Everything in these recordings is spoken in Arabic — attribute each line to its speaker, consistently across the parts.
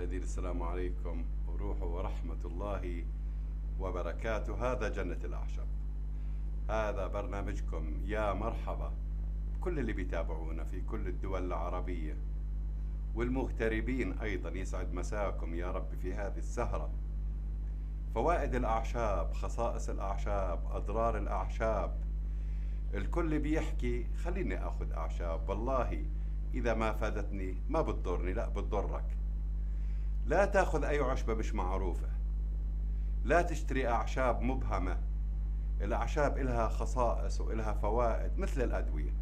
Speaker 1: المشاهدين، السلام عليكم وروح ورحمة الله وبركاته. هذا جنة الأعشاب، هذا برنامجكم. يا مرحبا بكل اللي بيتابعونا في كل الدول العربية والمغتربين أيضا، يسعد مساكم يا رب في هذه السهرة. فوائد الأعشاب، خصائص الأعشاب، أضرار الأعشاب. الكل بيحكي خليني أخذ أعشاب، والله إذا ما فادتني ما بتضرني. لا، بتضرك. لا تاخذ أي عشبة مش معروفة، لا تشتري أعشاب مبهمة. الأعشاب إلها خصائص وإلها فوائد مثل الأدوية.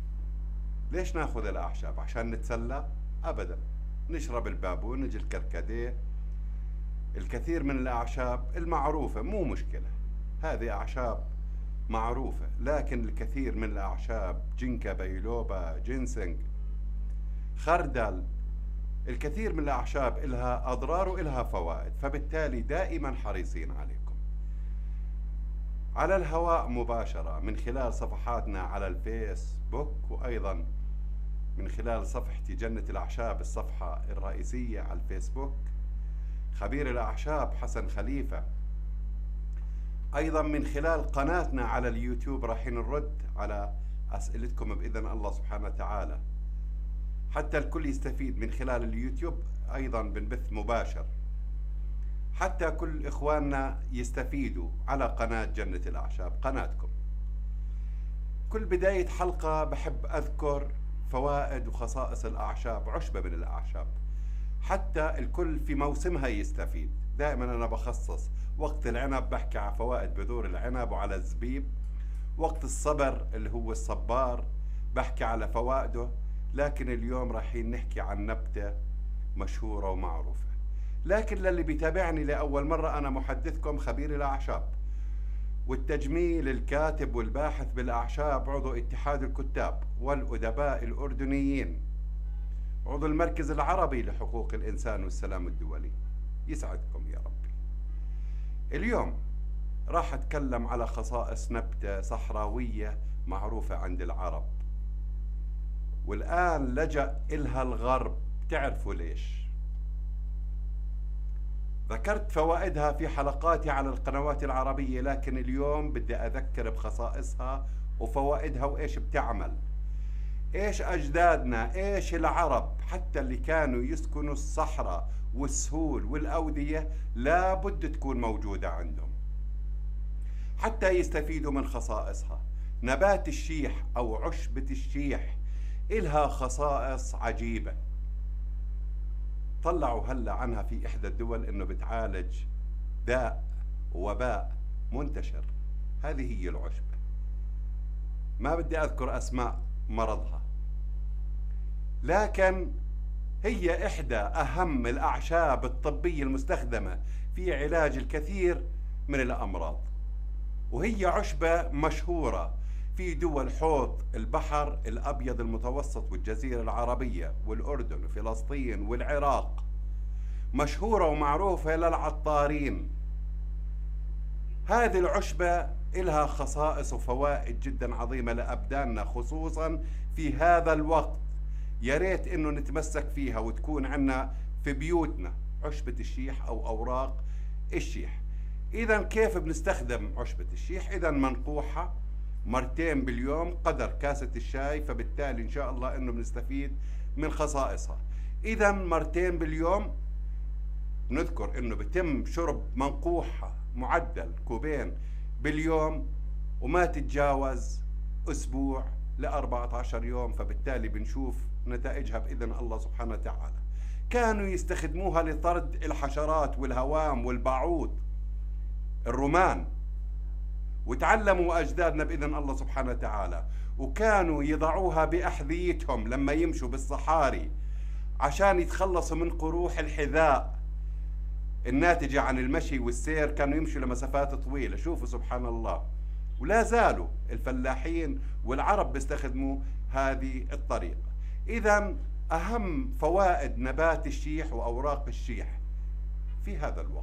Speaker 1: ليش ناخذ الأعشاب؟ عشان نتسلى؟ أبدا. نشرب البابون، نجي الكركديه. الكثير من الأعشاب المعروفة مو مشكلة، هذه أعشاب معروفة، لكن الكثير من الأعشاب جنكا بيلوبا جينسينج خردل، الكثير من الأعشاب إلها أضرار وإلها فوائد، فبالتالي دائما حريصين عليكم على الهواء مباشرة من خلال صفحاتنا على الفيسبوك، وأيضا من خلال صفحتي جنة الأعشاب الصفحة الرئيسية على الفيسبوك، خبير الأعشاب حسن خليفة. أيضا من خلال قناتنا على اليوتيوب راح نرد على أسئلتكم بإذن الله سبحانه وتعالى، حتى الكل يستفيد من خلال اليوتيوب. أيضا بنبث مباشر حتى كل إخواننا يستفيدوا على قناة جنة الأعشاب، قناتكم. كل بداية حلقة بحب أذكر فوائد وخصائص الأعشاب، عشبة من الأعشاب، حتى الكل في موسمها يستفيد. دائما أنا بخصص وقت العنب بحكي على فوائد بذور العنب وعلى الزبيب، وقت الصبر اللي هو الصبار بحكي على فوائده. لكن اليوم رايحين نحكي عن نبتة مشهورة ومعروفة، لكن للي بيتابعني لأول مرة، أنا محدثكم خبير الأعشاب والتجميل، الكاتب والباحث بالأعشاب، عضو اتحاد الكتاب والأدباء الأردنيين، عضو المركز العربي لحقوق الإنسان والسلام الدولي. يسعدكم يا ربي. اليوم راح أتكلم على خصائص نبتة صحراوية معروفة عند العرب، والآن لجأ إلها الغرب. تعرفوا ليش؟ ذكرت فوائدها في حلقاتي على القنوات العربية، لكن اليوم بدي أذكر بخصائصها وفوائدها وإيش بتعمل. إيش أجدادنا، إيش العرب حتى اللي كانوا يسكنوا الصحراء والسهول والأودية لابد تكون موجودة عندهم حتى يستفيدوا من خصائصها. نبات الشيح أو عشبة الشيح إلها خصائص عجيبة، طلعوا هلا عنها في إحدى الدول إنه بتعالج داء وباء منتشر. هذه هي العشبة، ما بدي أذكر أسماء مرضها، لكن هي إحدى أهم الأعشاب الطبية المستخدمة في علاج الكثير من الأمراض، وهي عشبة مشهورة في دول حوض البحر الأبيض المتوسط والجزيرة العربية والأردن وفلسطين والعراق، مشهورة ومعروفة للعطارين. هذه العشبة إلها خصائص وفوائد جدا عظيمة لأبداننا، خصوصا في هذا الوقت. يا ريت إنه نتمسك فيها وتكون عنا في بيوتنا عشبة الشيح أو أوراق الشيح. إذا كيف بنستخدم عشبة الشيح؟ إذا منقوحة مرتين باليوم قدر كاسة الشاي، فبالتالي إن شاء الله إنه بنستفيد من خصائصها. إذا مرتين باليوم. نذكر إنه بتم شرب منقوحة معدل كوبين باليوم، وما تتجاوز أسبوع ل14 يوم، فبالتالي بنشوف نتائجها بإذن الله سبحانه وتعالى. كانوا يستخدموها لطرد الحشرات والهوام والباعوض الرمان، وتعلموا أجدادنا بإذن الله سبحانه وتعالى، وكانوا يضعوها بأحذيتهم لما يمشوا بالصحاري عشان يتخلصوا من قروح الحذاء الناتجة عن المشي والسير. كانوا يمشوا لمسافات طويلة. شوفوا سبحان الله، ولا زالوا الفلاحين والعرب بيستخدموا هذه الطريقة. إذا أهم فوائد نبات الشيح وأوراق الشيح في هذا الوقت.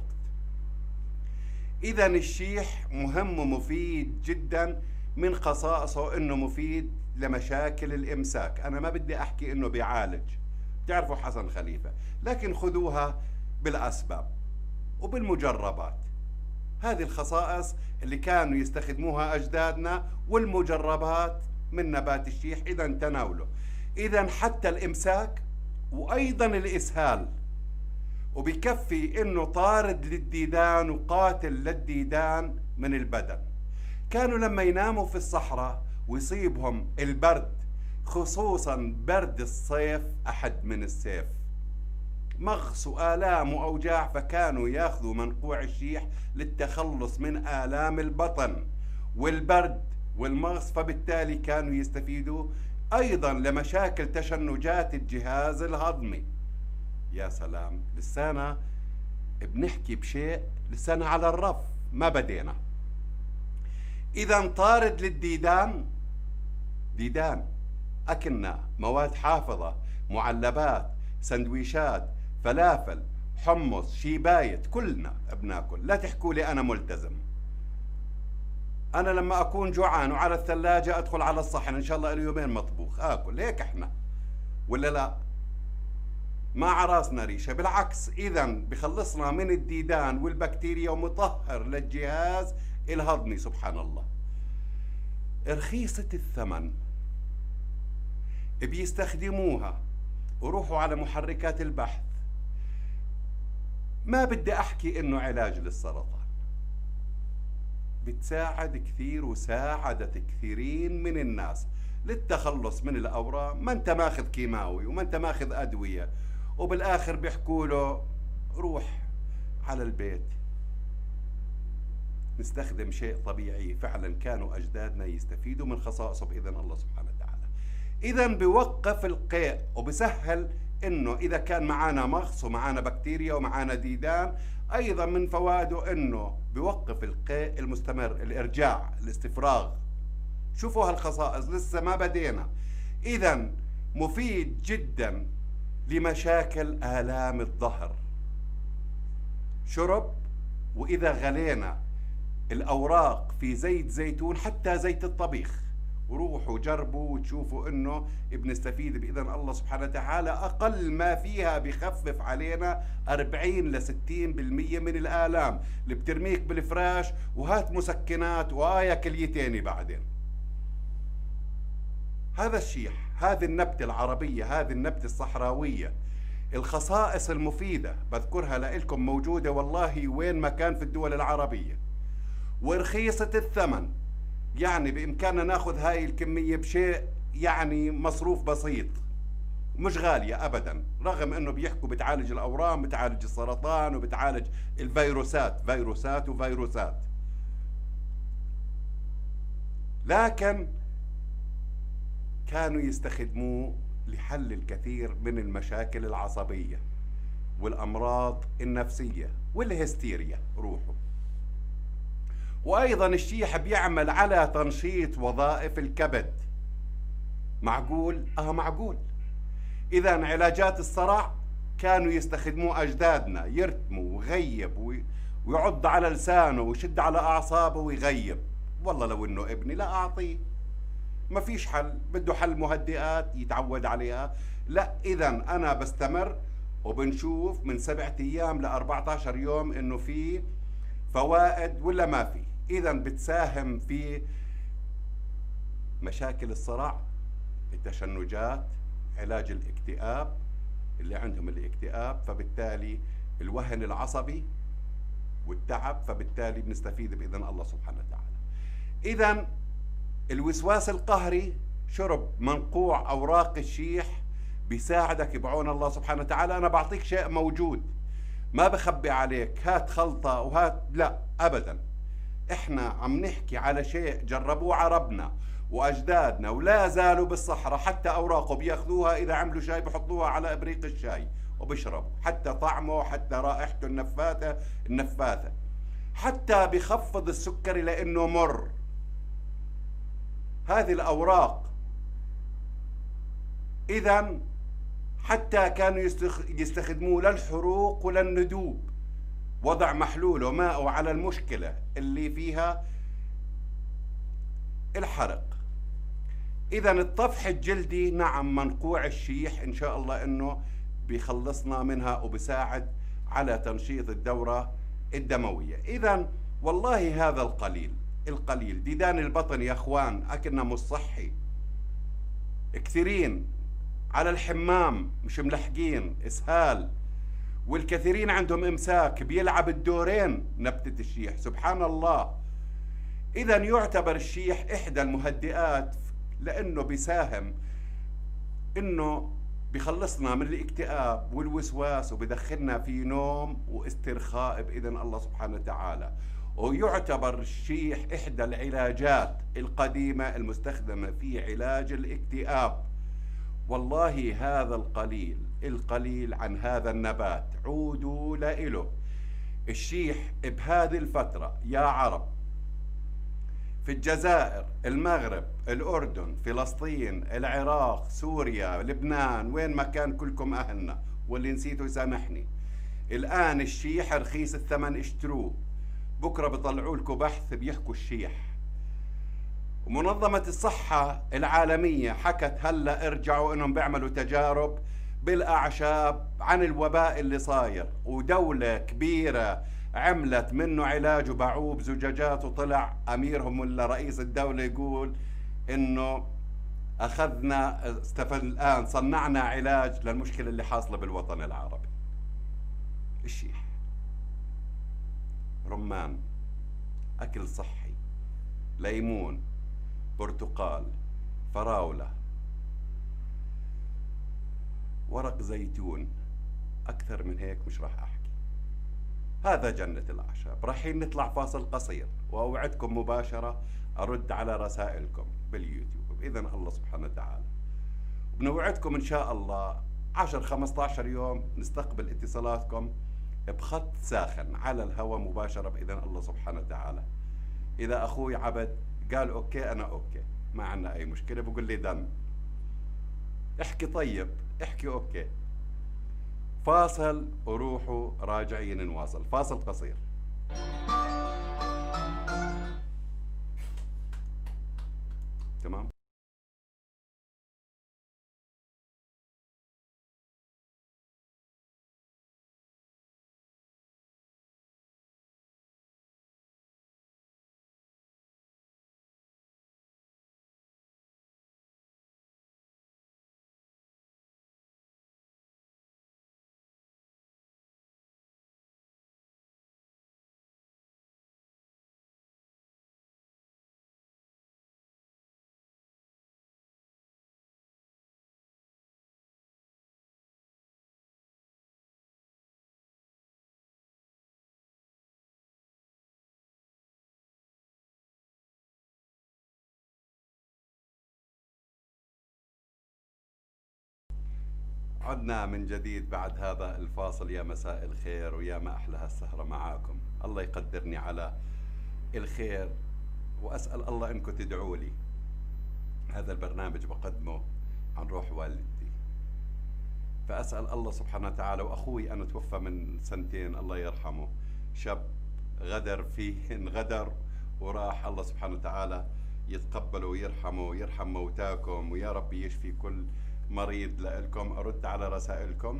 Speaker 1: إذا الشيح مهم ومفيد جدا، من خصائصه إنه مفيد لمشاكل الإمساك. أنا ما بدي أحكي إنه بيعالج، بتعرفوا حسن خليفة، لكن خذوها بالأسباب وبالمجربات. هذه الخصائص اللي كانوا يستخدموها أجدادنا، والمجربات من نبات الشيح إذا تناوله. إذا حتى الإمساك وأيضا الإسهال، وبكفي إنه طارد للديدان وقاتل للديدان من البدن. كانوا لما يناموا في الصحراء ويصيبهم البرد، خصوصا برد الصيف أحد من السيف، مغص وآلام وأوجاع، فكانوا ياخذوا منقوع الشيح للتخلص من آلام البطن والبرد والمغص، فبالتالي كانوا يستفيدوا أيضا لمشاكل تشنجات الجهاز الهضمي. يا سلام، لسانا بنحكي بشيء لسانا على الرف ما بدينا. إذا طارد للديدان، ديدان أكلنا مواد حافظة، معلبات، سندويشات، فلافل، حمص، شيبايت، كلنا بناكل. لا تحكوا لي أنا ملتزم. أنا لما أكون جوعان وعلى الثلاجة أدخل على الصحن إن شاء الله له يومين مطبوخ آكل. هيك إحنا ولا لا؟ ما عراسنا ريشة، بالعكس. إذا بخلصنا من الديدان والبكتيريا ومطهر للجهاز الهضمي. سبحان الله. رخيصة الثمن بيستخدموها، وروحوا على محركات البحث. ما بدي أحكي إنه علاج للسرطان، بتساعد كثير وساعدت كثيرين من الناس للتخلص من الأورام. ما أنت ماخذ كيماوي وما أنت ماخذ أدوية، وبالآخر بيحكوا له روح على البيت نستخدم شيء طبيعي. فعلا كانوا أجدادنا يستفيدوا من خصائصه بإذن الله سبحانه وتعالى. إذا بيوقف القيء وبسهل إنه إذا كان معنا مغص ومعنا بكتيريا ومعنا ديدان، أيضا من فوائده إنه بيوقف القيء المستمر، الإرجاع، الاستفراغ. شوفوا هالخصائص لسه ما بدينا. إذا مفيد جدا لمشاكل آلام الظهر. شرب، وإذا غلينا الأوراق في زيت زيتون، حتى زيت الطبيخ، وروحوا جربوا وتشوفوا انه بنستفيد باذن الله سبحانه وتعالى. اقل ما فيها بخفف علينا 40 ل 60% من الالام اللي بترميك بالفراش وهات مسكنات وآية كليتين بعدين. هذا الشيح، هذه النبتة العربية، هذه النبتة الصحراوية، الخصائص المفيدة بذكرها لكم موجودة والله وين ما كان في الدول العربية، ورخيصة الثمن. يعني بإمكاننا ناخذ هاي الكمية بشيء يعني مصروف بسيط، مش غالية أبدا، رغم أنه بيحكوا بتعالج الأورام، بتعالج السرطان، وبتعالج الفيروسات، فيروسات وفيروسات. لكن كانوا يستخدموه لحل الكثير من المشاكل العصبية والأمراض النفسية والهستيريا. روحوا. وأيضا الشيح بيعمل على تنشيط وظائف الكبد. معقول؟ معقول. إذا علاجات الصرع كانوا يستخدموه أجدادنا، يرتموا ويغيب ويعض على لسانه ويشد على أعصابه ويغيب. والله لو إنه ابني لا أعطيه، ما فيش حل، بده حل مهدئات يتعود عليها. لا، إذا أنا بستمر وبنشوف من 7 أيام ل 14 يوم إنه في فوائد ولا ما في. إذا بتساهم في مشاكل الصرع، التشنجات، علاج الاكتئاب اللي عندهم الاكتئاب، فبالتالي الوهن العصبي والتعب، فبالتالي بنستفيد بإذن الله سبحانه وتعالى. إذا الوسواس القهري، شرب منقوع أوراق الشيح بيساعدك بعون الله سبحانه وتعالى. أنا بعطيك شيء موجود، ما بخبي عليك هات خلطة وهات، لا أبدا. إحنا عم نحكي على شيء جربوه عربنا وأجدادنا ولا زالوا بالصحراء، حتى أوراقه بياخذوها إذا عملوا شاي بحطوها على إبريق الشاي وبيشربوا، حتى طعمه، حتى رائحته النفاثة، حتى بخفض السكري لأنه مر. هذه الأوراق إذا حتى كانوا يستخدموه للحروق وللندوب، وضع محلول وماء على المشكلة اللي فيها الحرق. إذا الطفح الجلدي، نعم، منقوع الشيح إن شاء الله إنه بيخلصنا منها وبساعد على تنشيط الدورة الدموية. إذا والله هذا القليل ديدان البطن يا أخوان أكلنا مش صحي. كثيرين على الحمام مش ملحقين، إسهال، والكثيرين عندهم إمساك، بيلعب الدورين نبتة الشيح، سبحان الله. إذا يعتبر الشيح إحدى المهدئات لأنه بيساهم إنه بيخلصنا من الاكتئاب والوسواس وبدخلنا في نوم واسترخاء بإذن الله سبحانه وتعالى. ويعتبر الشيح إحدى العلاجات القديمة المستخدمة في علاج الاكتئاب. والله هذا القليل عن هذا النبات عودوا لإله. الشيح بهذه الفترة يا عرب في الجزائر، المغرب، الأردن، فلسطين، العراق، سوريا، لبنان، وين ما كان كلكم أهلنا، واللي نسيته يسامحني. الآن الشيح رخيص الثمن، اشتروه. بكرة بيطلعوا لكم بحث بيحكوا الشيح. ومنظمة الصحة العالمية حكت هلا ارجعوا انهم بيعملوا تجارب بالاعشاب عن الوباء اللي صاير، ودولة كبيرة عملت منه علاج وباعوه بزجاجات، وطلع اميرهم ولا رئيس الدولة يقول انه اخذنا الان صنعنا علاج للمشكلة اللي حاصلة بالوطن العربي. الشيح، رمان، اكل صحي، ليمون، برتقال، فراولة، ورق زيتون، أكثر من هيك مش راح أحكي. هذا جنة الأعشاب. رايحين نطلع فاصل قصير، وأوعدكم مباشرة أرد على رسائلكم باليوتيوب بإذن الله سبحانه وتعالى. وبنوعدكم إن شاء الله 10-15 يوم نستقبل اتصالاتكم بخط ساخن على الهواء مباشرة بإذن الله سبحانه وتعالى. إذا أخوي عبد قال أوكي أنا أوكي، ما عنا أي مشكلة، بقول لي دم احكي، طيب احكي أوكي. فاصل وروحوا راجعين نواصل. فاصل قصير. تمام. عدنا من جديد بعد هذا الفاصل. يا مساء الخير ويا ما أحلى هالسهرة معاكم. الله يقدرني على الخير، وأسأل الله إنكم تدعوا لي. هذا البرنامج بقدمه عن روح والدتي، فأسأل الله سبحانه وتعالى. وأخوي أنا توفى من 2 سنين الله يرحمه، شاب غدر فيه انغدر وراح. الله سبحانه وتعالى يتقبله ويرحمه ويرحم موتاكم، ويا رب يشفي كل مريض لإلكم. أرد على رسائلكم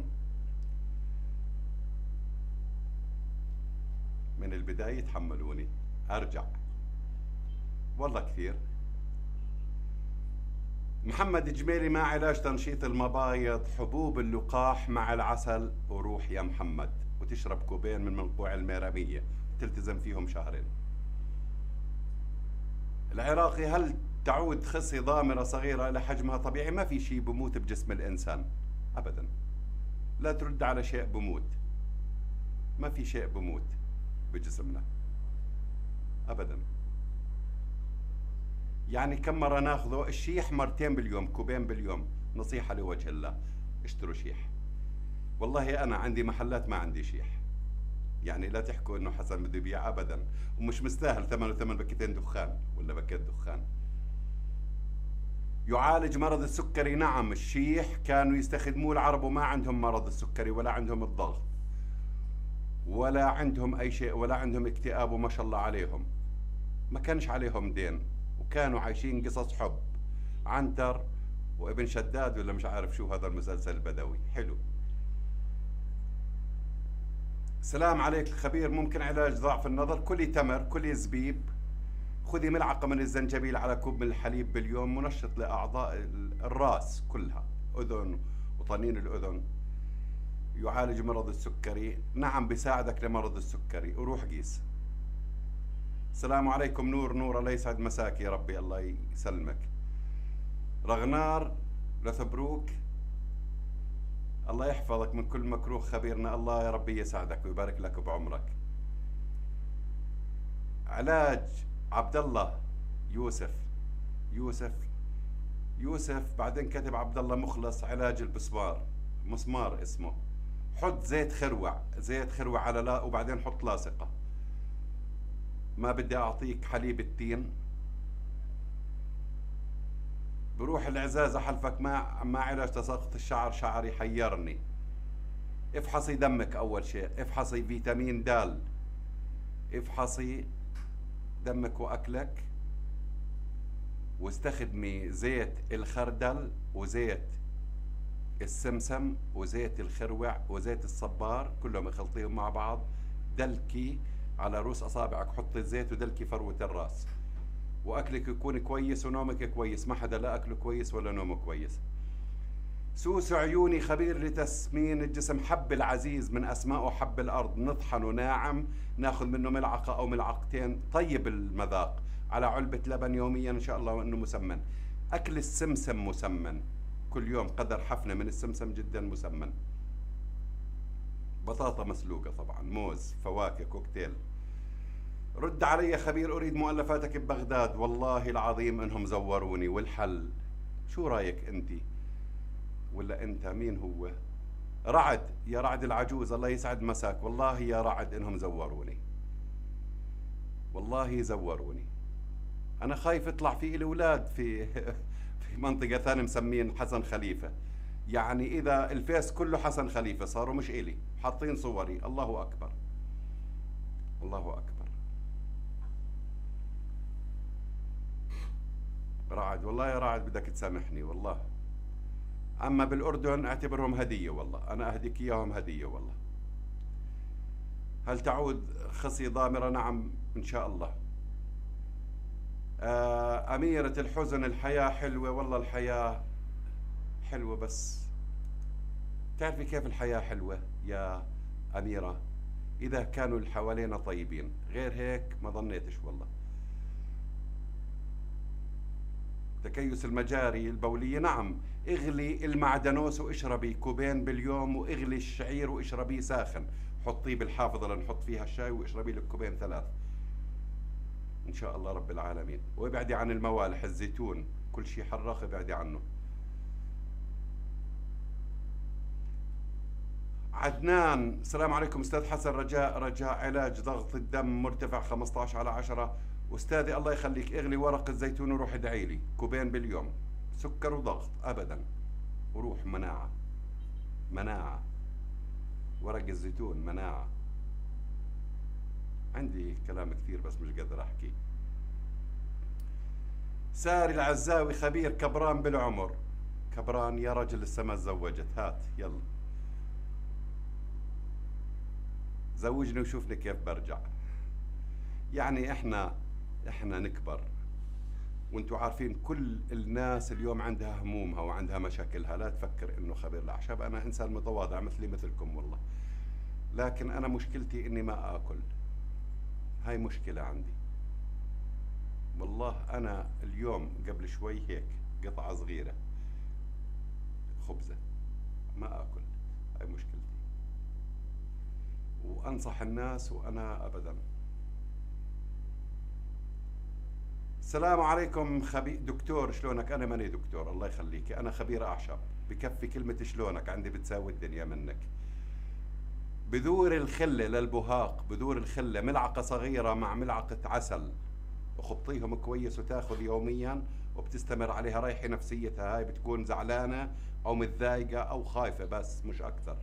Speaker 1: من البداية، تحملوني أرجع والله كثير. محمد جميلي، مع علاج تنشيط المبايض حبوب اللقاح مع العسل، وروح يا محمد وتشرب كوبين من منقوع الميرامية وتلتزم فيهم 2 شهر. العراقي، هل تعود خصية ضامرة صغيرة إلى حجمها طبيعي؟ ما في شيء بموت بجسم الإنسان أبدا. لا ترد على شيء بموت، ما في شيء بموت بجسمنا أبدا. يعني كم مرة ناخذه؟ الشيح 2 باليوم، كوبين باليوم. نصيحة لوجه الله، اشتروا شيح. والله أنا عندي محلات ما عندي شيح، يعني لا تحكوا إنه حسن بده يبيع أبدا، ومش مستاهل ثمنه ثمن باكيتين دخان ولا باكيت دخان. يعالج مرض السكري، نعم. الشيح كانوا يستخدموه العرب وما عندهم مرض السكري ولا عندهم الضغط ولا عندهم أي شيء ولا عندهم اكتئاب، وما شاء الله عليهم ما كانش عليهم دين، وكانوا عايشين قصص حب. عنتر وابن شداد ولا مش عارف شو هذا المسلسل البدوي، حلو. سلام عليك خبير، ممكن علاج ضعف النظر؟ كلي تمر، كلي زبيب، خذي ملعقة من الزنجبيل على كوب من الحليب باليوم، منشط لأعضاء الرأس كلها، أذن وطنين الأذن، يعالج مرض السكري. نعم بيساعدك لمرض السكري، وروح قيس. السلام عليكم. نور، الله يسعد مساك يا ربي، الله يسلمك. رغنار لثبروك، الله يحفظك من كل مكروه خبيرنا، الله يا ربي يسعدك ويبارك لك بعمرك. علاج عبد الله يوسف بعدين كتب عبد الله مخلص، علاج البسمار، مسمار اسمه. حط زيت خروع على لا، وبعدين حط لاصقة. ما بدي اعطيك حليب التين. بروح العزازة حلفك ما علاج تساقط الشعر، شعري حيرني. افحصي دمك اول شيء، افحصي فيتامين د، افحصي دمك واكلك، واستخدمي زيت الخردل وزيت السمسم وزيت الخروع وزيت الصبار، كلهم اخلطيهم مع بعض، دلكي على رؤوس اصابعك، حطي الزيت ودلكي فروة الراس، واكلك يكون كويس ونومك كويس. ما حدا لا اكله كويس ولا نومه كويس. سوسو عيوني خبير لتسمين الجسم، حب العزيز من اسمائه حب الارض، نطحنه ناعم، ناخذ منه ملعقة او ملعقتين، طيب المذاق، على علبة لبن يوميا ان شاء الله، وانه مسمن. اكل السمسم مسمن، كل يوم قدر حفنة من السمسم جدا مسمن. بطاطا مسلوقة طبعا، موز، فواكه، كوكتيل. رد علي خبير، اريد مؤلفاتك ببغداد، والله العظيم انهم زوروني. والحل شو رايك انت ولا انت؟ مين هو؟ رعد، يا رعد العجوز، الله يسعد مساك. والله يا رعد انهم زوروني، والله زوروني. انا خايف يطلع في الي اولاد في في منطقة ثانية مسمين حسن خليفة، يعني اذا الفيس كله حسن خليفة صاروا مش الي، حاطين صوري. الله اكبر، الله اكبر. رعد، والله يا رعد بدك تسامحني والله. اما بالاردن اعتبرهم هدية، والله انا اهديك اياهم هدية والله. هل تعود خصي ضامرة؟ نعم ان شاء الله. أميرة الحزن، الحياة حلوة، والله الحياة حلوة، بس تعرفي كيف الحياة حلوة يا أميرة؟ إذا كانوا اللي حوالينا طيبين، غير هيك ما ظنيتش والله. تكيس المجاري البولية، نعم، اغلي المعدنوس واشربي كوبين باليوم، واغلي الشعير واشربيه ساخن، حطيه بالحافظة لنحط فيها الشاي، واشربي لك كوبين 3 ان شاء الله رب العالمين. وابعدي عن الموالح، الزيتون، كل شيء حراق ابعدي عنه. عدنان، السلام عليكم استاذ حسن. رجاء علاج ضغط الدم مرتفع 15/10. استاذي الله يخليك، اغلي ورق الزيتون وروح ادعي لي، كوبين باليوم، سكر وضغط ابدا، وروح مناعة، ورق الزيتون مناعة. عندي كلام كثير بس مش قادر احكي. ساري العزاوي خبير، كبران بالعمر. كبران يا رجل لسه ما تزوجت، هات يلا زوجني وشوفني كيف برجع. يعني احنا نكبر، وانتم عارفين كل الناس اليوم عندها همومها وعندها مشاكلها. لا تفكر انه خبير الاعشاب، انا انسان متواضع مثلي مثلكم والله، لكن انا مشكلتي اني ما اكل. هاي مشكلة عندي والله. انا اليوم قبل شوي هيك قطعة صغيرة خبزة ما اكل، هاي مشكلتي. وانصح الناس وانا ابدا. السلام عليكم دكتور، شلونك؟ انا ماني دكتور الله يخليكي، انا خبير اعشاب، بكفي كلمة شلونك عندي بتساوي الدنيا منك. بذور الخلة للبهاق، بذور الخلة ملعقة صغيرة مع ملعقة عسل، وخبطيهم كويس وتاخذ يوميا، وبتستمر عليها. ريحي نفسيتها، هاي بتكون زعلانة او متضايقة او خايفة بس مش اكثر.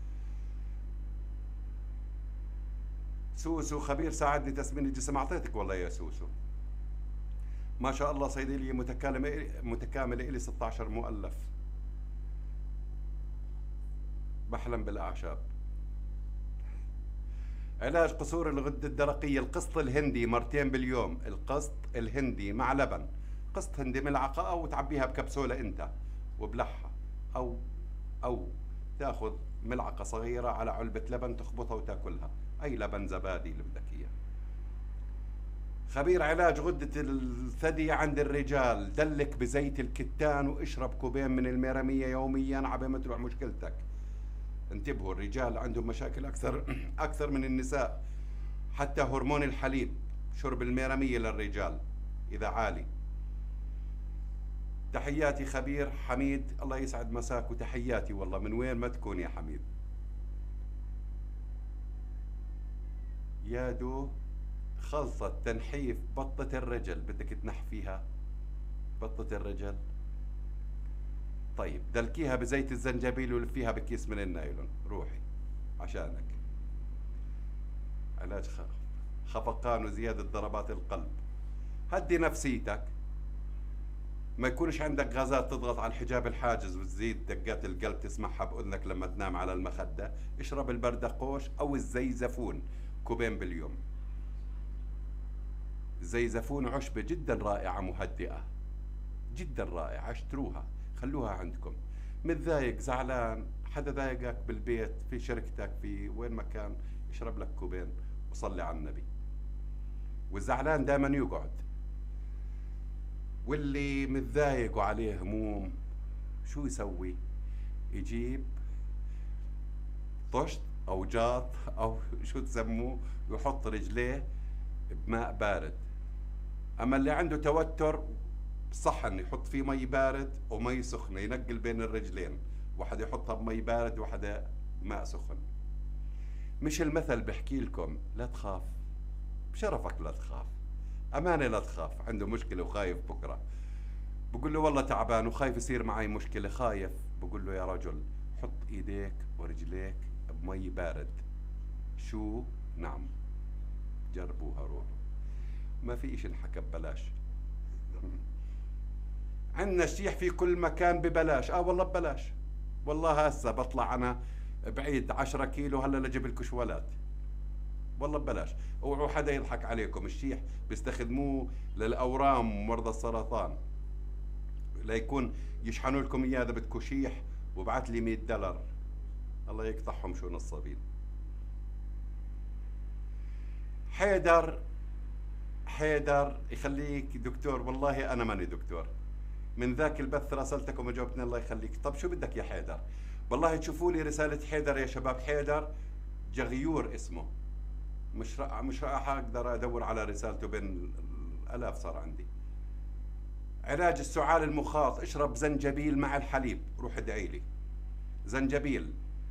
Speaker 1: سوسو خبير ساعدني تسمين الجسم، اعطيتك والله يا سوسو. ما شاء الله صيدلية متكاملة، إلي 16 مؤلف. بحلم بالأعشاب. علاج قصور الغدة الدرقية، القسط الهندي مرتين باليوم، القسط الهندي مع لبن، قسط هندي ملعقة، أو تعبيها بكبسولة أنت وبلحها، أو تاخذ ملعقة صغيرة على علبة لبن تخبطها وتاكلها، أي لبن زبادي اللي بدك إياه. خبير علاج غدة الثدي عند الرجال، دلك بزيت الكتان واشرب كوبين من الميرمية يوميا عبين ما تروح مشكلتك. انتبهوا، الرجال عندهم مشاكل أكثر من النساء، حتى هرمون الحليب، شرب الميرمية للرجال إذا عالي. تحياتي خبير حميد، الله يسعد مساك، وتحياتي والله من وين ما تكون يا حميد. يادو خلطة تنحيف بطة الرجل، بدك تنحفيها بطة الرجل؟ طيب دلكيها بزيت الزنجبيل ولفيها بكيس من النايلون، روحي عشانك. علاج خفقان وزيادة ضربات القلب، هدي نفسيتك، ما يكونش عندك غازات تضغط على الحجاب الحاجز وتزيد دقات القلب تسمعها بأذنك لما تنام على المخدة. اشرب البردقوش أو الزيزفون كوبين باليوم. الزيزفون عشبة جدا رائعة مهدئة، جدا رائعة، اشتروها خلوها عندكم. متضايق زعلان، حدا ضايقك بالبيت، في شركتك، في وين ما كان، اشرب لك كوبين وصلي على النبي. والزعلان دائما يقعد، واللي متضايق وعليه هموم شو يسوي؟ يجيب طشت او جاط او شو تسموه، ويحط رجليه بماء بارد. اما اللي عنده توتر صح انه يحط فيه مي بارد ومي سخنه، ينقل بين الرجلين، واحد يحطها بمي بارد وواحدة ماء سخن. مش المثل بحكي لكم لا تخاف، بشرفك لا تخاف، امانه لا تخاف. عنده مشكله وخايف بكره، بقول له والله تعبان وخايف يصير معي مشكله، خايف، بقول له يا رجل حط ايديك ورجليك بمي بارد. شو؟ نعم، جربوها روحوا، ما في اشي انحكى ببلاش. عندنا الشيح في كل مكان ببلاش، والله ببلاش، والله هسه بطلع انا بعيد 10 كيلو هلا لجيب لكم شوالات، والله ببلاش. اوعوا حدا يضحك عليكم، الشيح بيستخدموه للاورام ومرضى السرطان، ليكون يشحنوا لكم اياه اذا بدكم شيح، وابعث لي $100، الله يقطعهم شو نصابين. حيدر يخليك دكتور، والله انا ماني دكتور، من ذاك البث راسلتكم وجاوبتني الله يخليك. طب شو بدك يا حيدر؟ والله تشوفوا لي رسالة حيدر يا شباب، حيدر جغيور اسمه، مش راح اقدر ادور على رسالته بين الالاف صار عندي. علاج السعال المخاط، اشرب زنجبيل مع الحليب، روح ادعي لي. زنجبيل.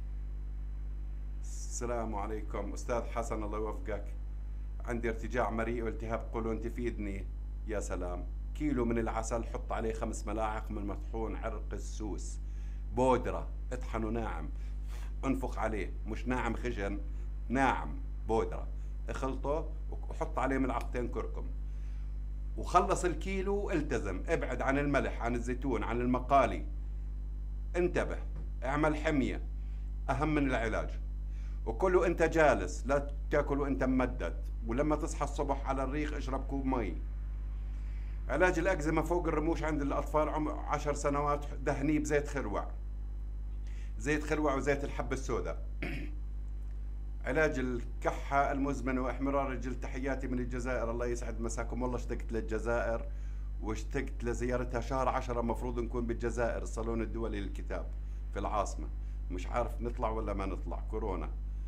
Speaker 1: السلام عليكم استاذ حسن، الله يوفقك. عندي ارتجاع مريء والتهاب قولون، تفيدني؟ يا سلام، كيلو من العسل حط عليه 5 ملاعق من مطحون عرق السوس، بودرة، اطحنه ناعم، انفخ عليه، مش ناعم خجن، ناعم بودرة، اخلطه وحط عليه ملعقتين كركم، وخلص الكيلو والتزم، ابعد عن الملح، عن الزيتون، عن المقالي، انتبه، اعمل حمية، اهم من العلاج. وكله انت جالس، لا تاكل وانت ممدد، ولما تصحى الصبح على الريق اشرب كوب مي. علاج الأكزيما فوق الرموش عند الأطفال عمر 10 سنوات، دهنيه بزيت خروع، زيت خروع وزيت الحبة السوداء. علاج الكحة المزمنة وإحمرار الجلد، تحياتي من الجزائر، الله يسعد مساكم، والله اشتقت للجزائر واشتقت لزيارتها. شهر 10 مفروض نكون بالجزائر، الصالون الدولي للكتاب في العاصمة، مش عارف نطلع ولا ما نطلع، كورونا.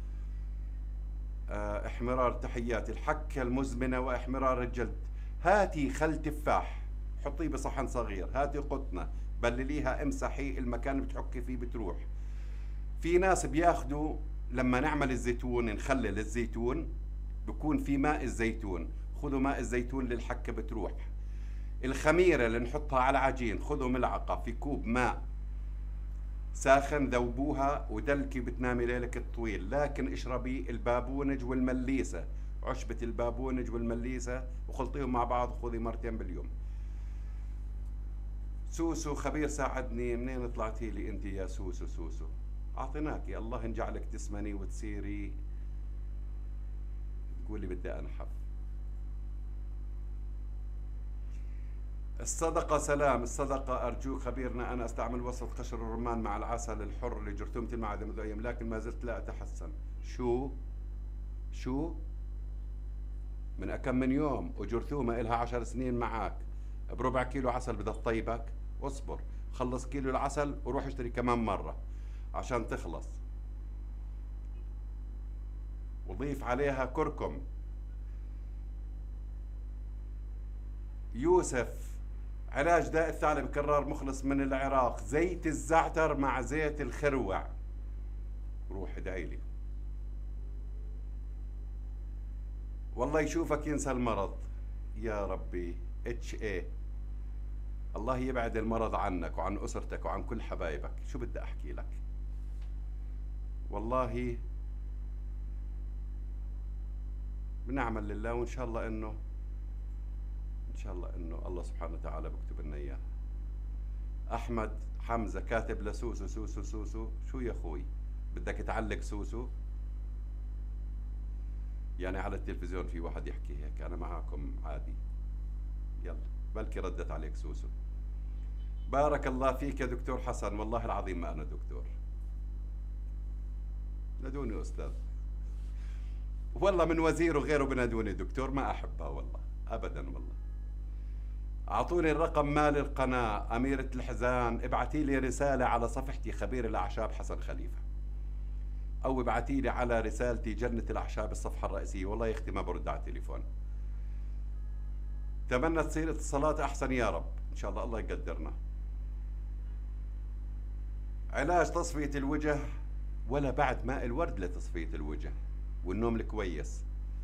Speaker 1: احمرار، تحياتي. الحكة المزمنة وإحمرار الجلد، هاتي خل تفاح حطيه بصحن صغير، هاتي قطنة بلليها، امسحي المكان اللي بتحكي فيه بتروح. في ناس بياخدوا لما نعمل الزيتون، نخلل الزيتون بكون في ماء الزيتون، خذوا ماء الزيتون للحكة بتروح. الخميرة اللي نحطها على عجين، خذوا ملعقة في كوب ماء ساخن، ذوبوها ودلكي بتنامي ليلك الطويل. لكن اشربي البابونج والمليسة، عشبة البابونج والمليسة وخلطيهم مع بعض، وخذي مرتين باليوم. سوسو خبير ساعدني، منين طلعتي لي انت يا سوسو؟ اعطيناكي، الله نجعلك تسمني وتصيري واللي بدي أنحف. الصدقة سلام، الصدقة أرجوك خبيرنا. أنا أستعمل وسط قشر الرمان مع العسل الحر لجرثومة المعدة منذ أيام، لكن ما زلت لا أتحسن. شو من أكم من يوم، وجرثومة إلها 10 سنين معك بربع كيلو عسل بدها تطيبك؟ اصبر، خلص كيلو العسل وروح اشتري كمان مرة عشان تخلص، وضيف عليها كركم. يوسف، علاج داء الثعلب كرار مخلص من العراق، زيت الزعتر مع زيت الخروع. روح ادعي لي، والله يشوفك ينسى المرض. يا ربي. اتش اي. الله يبعد المرض عنك وعن اسرتك وعن كل حبايبك. شو بدي احكي لك؟ والله بنعمل لله، وان شاء الله انه الله سبحانه وتعالى بكتب لنا اياه. احمد حمزه كاتب لسوسو، سوسو سوسو. شو يا اخوي، بدك تعلق سوسو؟ يعني على التلفزيون في واحد يحكي هيك، انا معاكم عادي. يلا بلكي ردت عليك سوسو. بارك الله فيك يا دكتور حسن، والله العظيم ما انا دكتور، نادوني استاذ. والله من وزير وغيره بنادوني دكتور، ما احبها والله ابدا. والله اعطوني الرقم مال القناة. اميرة الحزان، ابعتي لي رسالة على صفحتي خبير الاعشاب حسن خليفة، او ابعتي لي على رسالتي جنة الاعشاب الصفحة الرئيسية. والله يا اختي ما برد على التليفون. تمنى تصير اتصالات احسن يا رب ان شاء الله، الله يقدرنا. علاج تصفية الوجه ولا بعد ماء الورد لتصفية الوجه والنوم الكويس،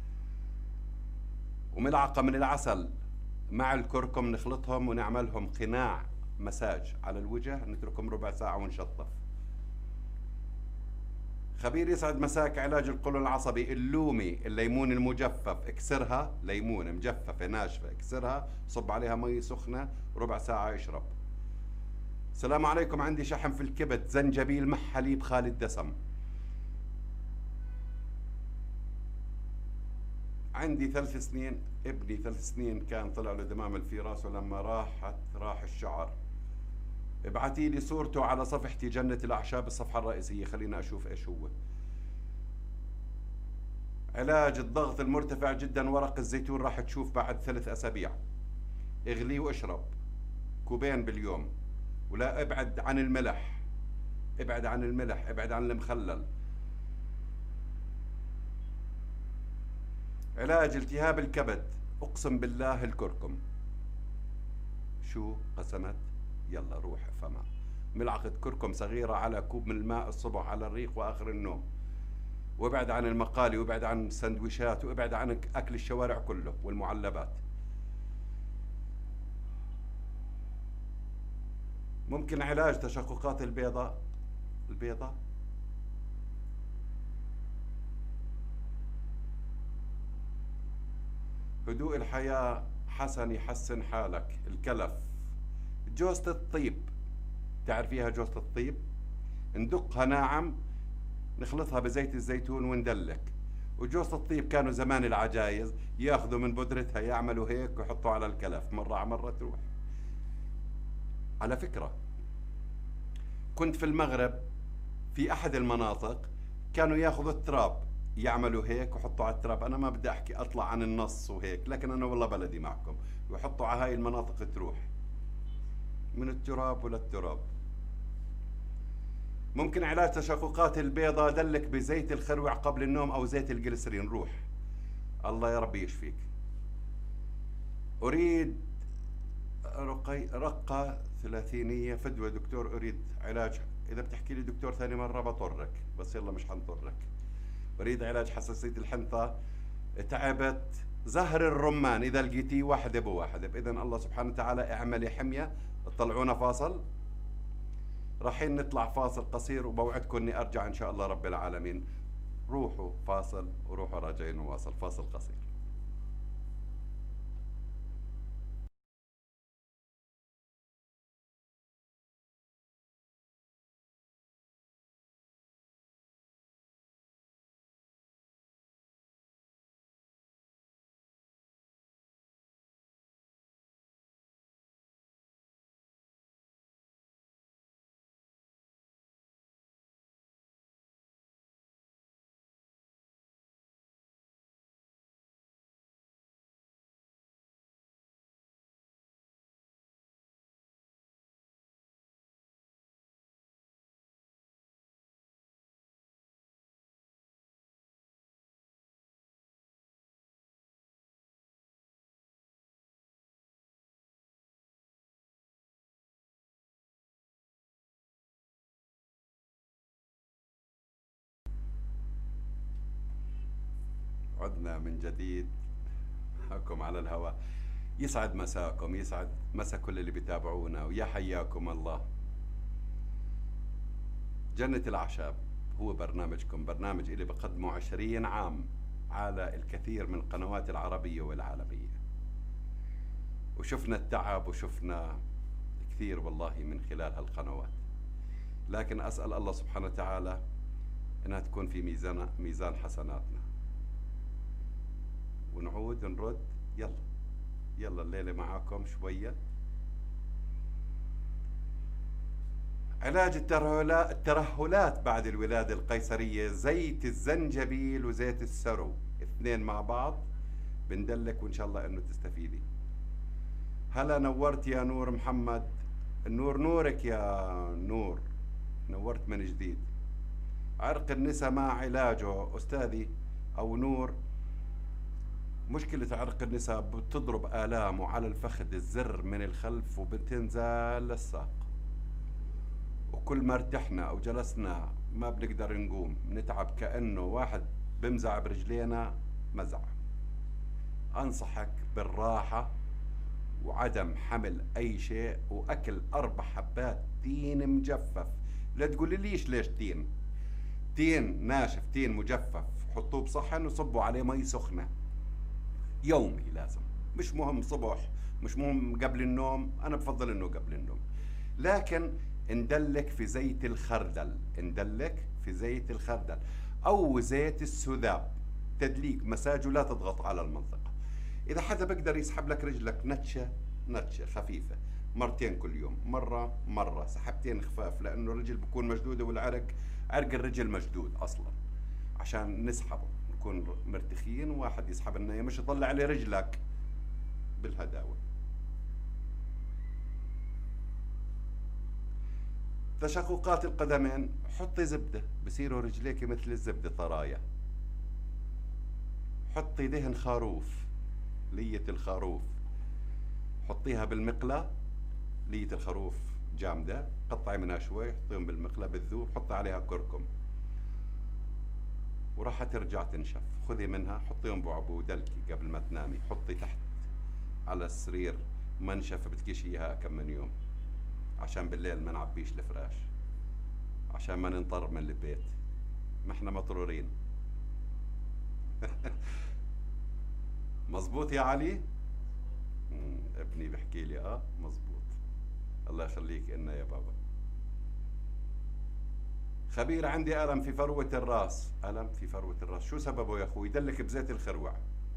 Speaker 1: وملعقة من العسل مع الكركم نخلطهم ونعملهم قناع مساج على الوجه، نتركهم ربع ساعة ونشطف. خبير يسعد مساك، علاج القولون العصبي، اللومي، الليمون المجفف، اكسرها، ليمونة مجففة ناشفة اكسرها، صب عليها مي سخنة ربع ساعة اشرب. السلام عليكم، عندي شحم في الكبد، زنجبيل مع حليب خالي الدسم. عندي 3 سنين، ابني 3 سنين كان طلع له دمامل في راسه، لما راح الشعر. ابعتي لي صورته على صفحتي جنة الأعشاب الصفحة الرئيسية، خلينا أشوف إيش هو. علاج الضغط المرتفع جدا، ورق الزيتون، راح تشوف بعد 3 أسابيع. اغليه واشرب كوبين باليوم، ولا ابعد عن الملح، ابعد عن الملح، ابعد عن المخلل. علاج التهاب الكبد، اقسم بالله الكركم. شو قسمت؟ يلا روح افهمها. ملعقة كركم صغيرة على كوب من الماء الصبح على الريق واخر النوم. وابعد عن المقالي، وابعد عن السندويشات، وابعد عن اكل الشوارع كله والمعلبات. ممكن علاج تشققات البيضة. هدوء الحياة حسن يحسن حالك. الكلف، جوزة الطيب، تعرفيها جوزة الطيب؟ ندقها ناعم، نخلطها بزيت الزيتون وندلك. وجوزة الطيب كانوا زمان العجايز ياخذوا من بودرتها يعملوا هيك ويحطوا على الكلف، مرة على مرة تروح. على فكرة كنت في المغرب في احد المناطق كانوا ياخذوا التراب يعملوا هيك وحطوا على التراب. انا ما بدي احكي اطلع عن النص وهيك، لكن انا والله بلدي معكم، ويحطوا على هاي المناطق تروح من التراب ولا التراب. ممكن علاج تشققات البيضة، دلك بزيت الخروع قبل النوم او زيت الجليسرين. روح، الله يا ربي يشفيك. اريد رقة ثلاثينية فدوى دكتور، اريد علاج. اذا بتحكي لي دكتور ثاني مرة بطرك، بس يلا مش حنطرك. اريد علاج حساسية الحنطة، تعبت. زهر الرمان اذا لقيتيه واحدة بواحدة باذن الله سبحانه وتعالى اعملي حمية. طلعونا فاصل، راحين نطلع فاصل قصير، وبوعدكم اني ارجع ان شاء الله رب العالمين. روحوا فاصل وروحوا راجعين نواصل. فاصل قصير. عدنا من جديد معكم على الهواء. يسعد مساكم، يسعد مسا كل اللي بيتابعونا، ويا حياكم الله. جنة الأعشاب هو برنامجكم، برنامج اللي بقدمه 20 عام على الكثير من القنوات العربية والعالمية، وشفنا التعب وشفنا كثير والله من خلال هالقنوات. لكن أسأل الله سبحانه وتعالى إنها تكون في ميزان حسناتنا، ونعود نرد. يلا الليلة معاكم شوية علاج الترهلات بعد الولادة القيصرية. زيت الزنجبيل وزيت السرو، اثنين مع بعض بندلك، وإن شاء الله إنه تستفيدي. هلا نورت يا نور محمد، النور نورك يا نور، نورت من جديد. عرق النساء مع علاجه أستاذي أو نور. مشكلة عرق النساء بتضرب آلامه على الفخذ، الزر من الخلف وبتنزل للساق، وكل ما ارتحنا أو جلسنا ما بنقدر نقوم، نتعب كأنه واحد بمزع برجلينا مزع. أنصحك بالراحة وعدم حمل أي شيء، وأكل 4 حبات تين مجفف. لا تقولي ليش ليش تين ناشف، تين مجفف، حطوه بصحن وصبوا عليه مي سخنة يومي لازم. مش مهم صبح، مش مهم قبل النوم، أنا بفضل إنه قبل النوم. لكن ندلك في زيت الخردل، ندلك في زيت الخردل أو زيت السذاب، تدليك مساج ولا تضغط على المنطقة. إذا حدا بقدر يسحب لك رجلك نتشة خفيفة 2 كل يوم، مرة سحبتين خفاف، لأنه الرجل بكون مشدودة والعرق عرق الرجل مشدود أصلا، عشان نسحبه نكون مرتخين، وواحد يسحب لنا مش يطلع عليه رجلك بالهداوة. تشققات القدمين، حطي زبدة بصيروا رجليك مثل الزبدة طرايا. حطي دهن خروف، لية الخروف، حطيها بالمقلة، لية الخروف جامدة، قطعي منها شوي، حطيهم بالمقلة بالذوب، حطي عليها كركم، وراح ترجع تنشف. خذي منها حطيهم بعبو ودلكي قبل ما تنامي، حطي تحت على السرير منشف بتكشيها كم من يوم، عشان بالليل ما نعبيش الفراش، عشان ما ننطر من البيت، ما احنا مطرورين. مزبوط يا علي؟ ابني بحكي لي مزبوط. الله يخليك إنا يا بابا. خبير، عندي ألم في فروة الراس. ألم في فروة الراس، شو سببه يا أخوي؟ دلك بزيت الخروع.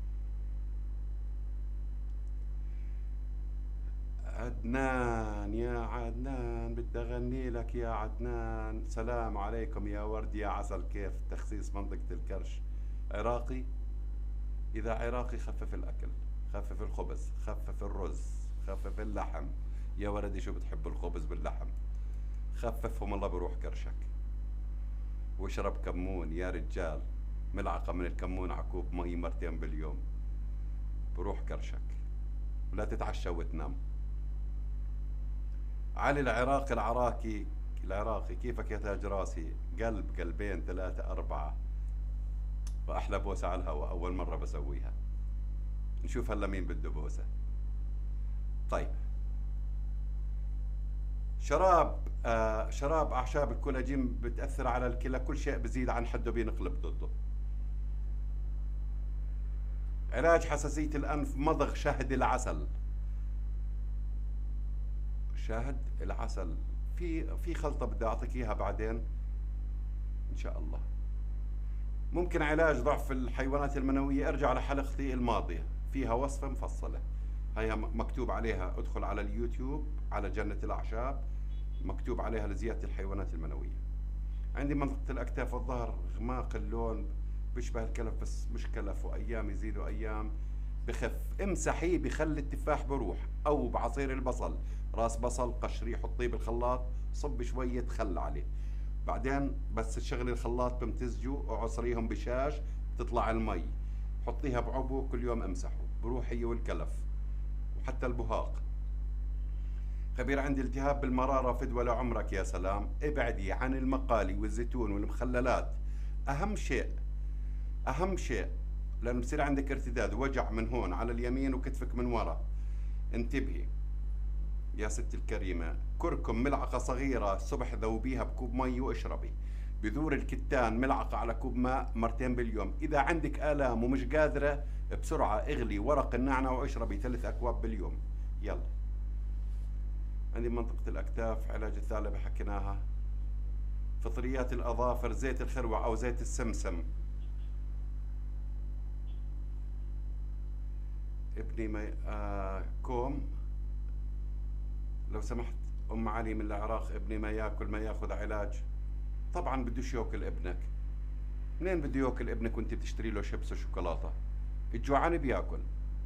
Speaker 1: عدنان يا عدنان، بدي أغني لك يا عدنان. سلام عليكم يا ورد يا عسل، كيف تخصيص منطقة الكرش؟ عراقي؟ إذا عراقي خفف الأكل، خفف الخبز، خفف الرز، خفف اللحم. يا ولدي شو بتحب الخبز باللحم، خففهم الله بروح كرشك. واشرب كمون يا رجال، ملعقة من الكمون عكوب مي 2 باليوم، بروح كرشك. ولا تتعشى وتنام. علي العراقي، كيفك يا تاج راسي؟ قلب، قلبين، 3، 4. وأحلى بوسة على الهواء، أول مرة بسويها. نشوف هلا مين بده بوسة. طيب، شراب أعشاب الكولاجين بتأثر على الكلى، كل شيء بزيد عن حده بينقلب ضده. علاج حساسية الأنف، مضغ شهد العسل. شهد العسل في خلطة بدي أعطيك إياها بعدين إن شاء الله. ممكن علاج ضعف الحيوانات المنوية، ارجع لحلقتي الماضية، فيها وصفة مفصلة، هي مكتوب عليها، ادخل على اليوتيوب على جنة الأعشاب، مكتوب عليها لزيادة الحيوانات المنوية. عندي منطقة الأكتاف والظهر غماق اللون، بيشبه الكلف بس مش كلف، وأيام يزيدوا أيام بخف. امسحيه بخل التفاح بروح، أو بعصير البصل، راس بصل قشريه حطيه بالخلاط، صب شوية خل عليه، بعدين بس تشغلي الخلاط بمتزجوا وعصريهم بشاش، تطلع المي، حطيها بعبو، كل يوم امسحه بروح هي والكلف وحتى البهاق. خبير، عندي التهاب بالمرارة، فدوى لعمرك. يا سلام، ابعدي عن المقالي والزيتون والمخللات. أهم شيء لأنه بصير عندك ارتداد ووجع من هون على اليمين وكتفك من ورا. انتبهي يا ست الكريمة. كركم ملعقة صغيرة الصبح ذوبيها بكوب مي واشربي. بذور الكتان ملعقة على كوب ماء مرتين باليوم. إذا عندك آلام ومش قادرة بسرعة اغلي ورق النعنع واشربي 3 أكواب باليوم. يلا. عندي منطقة الأكتاف علاج الثعلبة حكيناها. فطريات الأظافر زيت الخروع أو زيت السمسم. ابني ما كوم لو سمحت أم علي من العراق. ابني ما ياكل ما ياخذ علاج. طبعا بدوش ياكل ابنك. منين بده ياكل ابنك وانت بتشتري له شيبس وشوكولاته؟ الجوعان بياكل.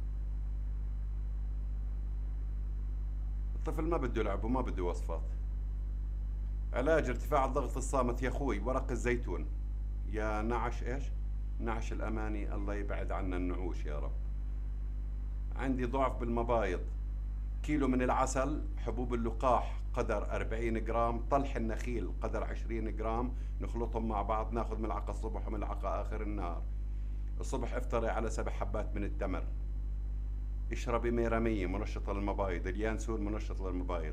Speaker 1: الطفل ما بده لعب وما بده وصفات. علاج ارتفاع الضغط الصامت يا اخوي ورق الزيتون. يا نعش ايش؟ نعش الاماني. الله يبعد عنا النعوش يا رب. عندي ضعف بالمبايض. كيلو من العسل، حبوب اللقاح قدر 40 جرام، طلح النخيل قدر 20 جرام، نخلطهم مع بعض. ناخذ ملعقة الصبح وملعقة آخر النهار. الصبح افطري على 7 حبات من التمر. اشربي ميرامية منشطة للمبايض. اليانسون منشط للمبايض.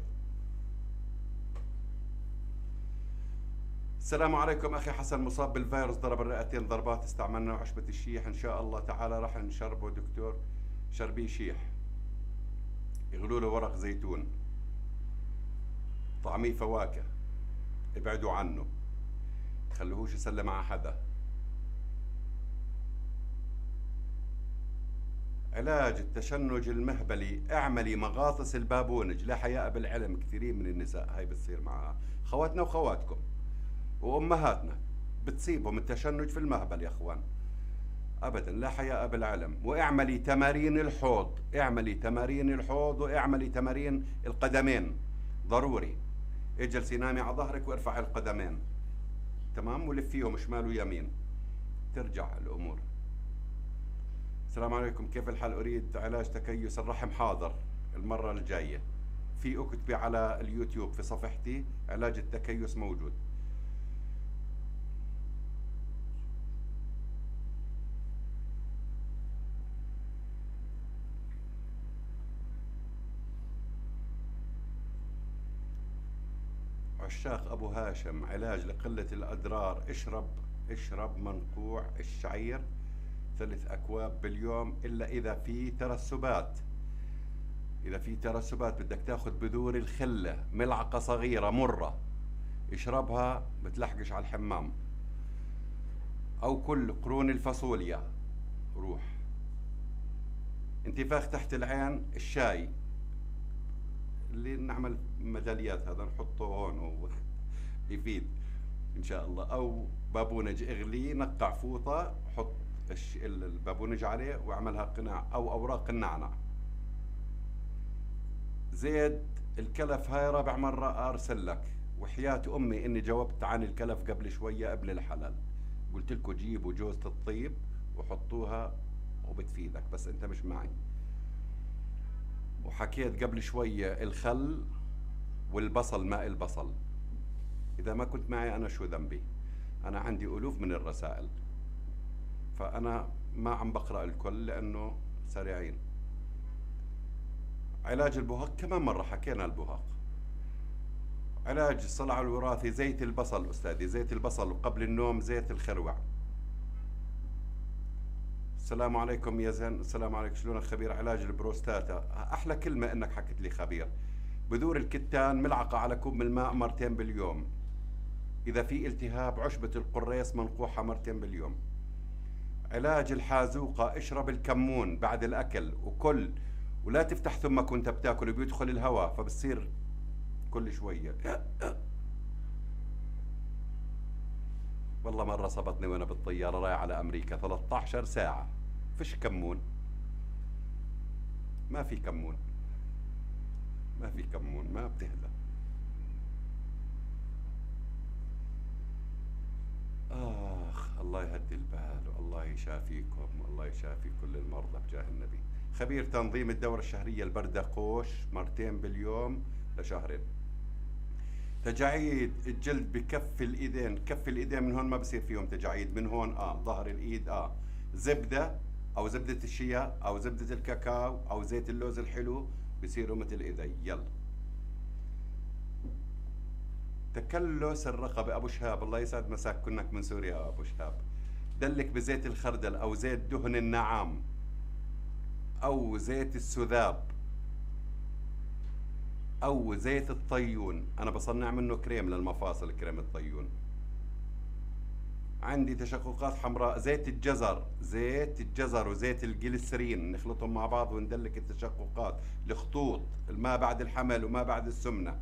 Speaker 1: السلام عليكم أخي حسن، مصاب بالفيروس ضرب الرئتين ضربات، استعملنا عشبة الشيح. إن شاء الله تعالى راح نشربه دكتور. شربيه شيح، يغلوا له ورق زيتون، طعميه فواكه، ابعدوا عنه، خلوهوش يسلم على حدا. علاج التشنج المهبلي، اعملي مغاطس البابونج. لا حياء بالعلم، كثيرين من النساء هاي بتصير معها، خواتنا وخواتكم وامهاتنا بتصيبهم التشنج في المهبل يا اخوان. ابدا لا حياء بالعلم. واعملي تمارين الحوض، اعملي تمارين الحوض واعملي تمارين القدمين ضروري. اجلسي نامي على ظهرك وارفعي القدمين تمام ولفيهم شمال ويمين ترجع الامور. السلام عليكم، كيف الحال؟ اريد علاج تكيس الرحم. حاضر المره الجايه. في اكتبي على اليوتيوب في صفحتي علاج التكيس موجود. عشاق ابو هاشم، علاج لقله الادرار. اشرب منقوع الشعير 3 أكواب باليوم، الا اذا في ترسبات. اذا في ترسبات بدك تاخذ بذور الخله ملعقه صغيره مره، اشربها بتلحقش على الحمام. او كل قرون الفاصوليا. روح. انتفاخ تحت العين، الشاي اللي نعمل ميداليات هذا نحطه هون يفيد ان شاء الله. او بابونج اغلي، نقع فوطه، حط البابونج عليه واعملها قناع، او اوراق النعنع. زيت الكلف، هاي رابع مرة ارسل لك، وحياة امي اني جاوبت عن الكلف قبل شوية قبل الحلال. قلت لكم جيبوا جوزة الطيب وحطوها وبتفيدك، بس انت مش معي. وحكيت قبل شوية الخل والبصل، ماء البصل. إذا ما كنت معي أنا شو ذنبي؟ أنا عندي ألوف من الرسائل، فأنا ما عم بقرأ الكل لأنه سريعين. علاج البهاق كمان مرة حكينا البهاق. علاج الصلع الوراثي، زيت البصل أستاذي، زيت البصل، وقبل النوم زيت الخروع. السلام عليكم يا زين. السلام عليكم، شلونك خبير؟ علاج البروستاتا. احلى كلمه انك حكيت لي خبير. بذور الكتان ملعقه على كوب من الماء مرتين باليوم. اذا في التهاب، عشبه القريص منقوحه مرتين باليوم. علاج الحازوقه، اشرب الكمون بعد الاكل وكل، ولا تفتح ثمك وانت بتاكل، بيدخل الهواء فبصير كل شويه. والله مرة صبتني وانا بالطيارة رايح على امريكا 13 ساعة، فيش كمون. ما في كمون، ما في كمون، ما بتهدى. الله يهدي البال والله يشافيكم، الله يشافي كل المرضى بجاه النبي. خبير تنظيم الدورة الشهرية، البردقوش مرتين باليوم لشهرين. تجاعيد الجلد بكف الايدين، كف الايدين من هون ما بصير فيهم تجاعيد، من هون ظهر الايد زبدة او زبدة الشيا او زبدة الكاكاو او زيت اللوز الحلو، بصيروا مثل ايدي. يلا. تكلس الرقبة. ابو شهاب الله يسعد مساك، كنك من سوريا يا ابو شهاب. دلك بزيت الخردل او زيت دهن النعام او زيت السذاب او زيت الطيون. انا بصنع منه كريم للمفاصل، كريم الطيون. عندي تشققات حمراء، زيت الجزر، زيت الجزر وزيت الجليسرين نخلطهم مع بعض وندلك التشققات، الخطوط، ما بعد الحمل وما بعد السمنة.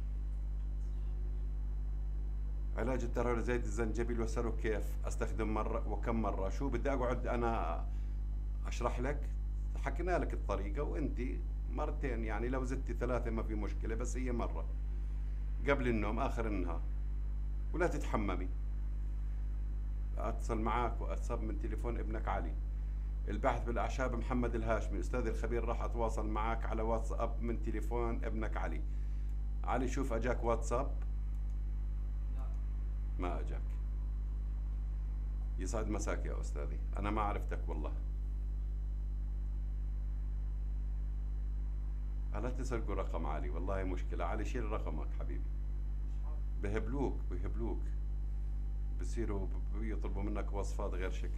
Speaker 1: علاج الترهل، زيت الزنجبيل وسره. كيف استخدم مرة وكم مرة؟ شو بدي اقعد انا اشرح لك؟ حكينا لك الطريقة وانت مرتين، يعني لو زدتي ثلاثة ما في مشكلة، بس هي مرة قبل النوم آخر النهار. ولا تتحممي. اتصل معك واتساب من تليفون ابنك علي. البحث بالاعشاب محمد الهاشمي استاذ الخبير، راح اتواصل معك على واتساب من تليفون ابنك علي. علي شوف اجاك واتساب؟ ما اجاك. يسعد مساك يا استاذي، انا ما عرفتك والله. لا تسرقوا رقم علي، والله مشكلة. علي شيل رقمك حبيبي. بهبلوك بصيروا يطلبوا منك وصفات غير شكل.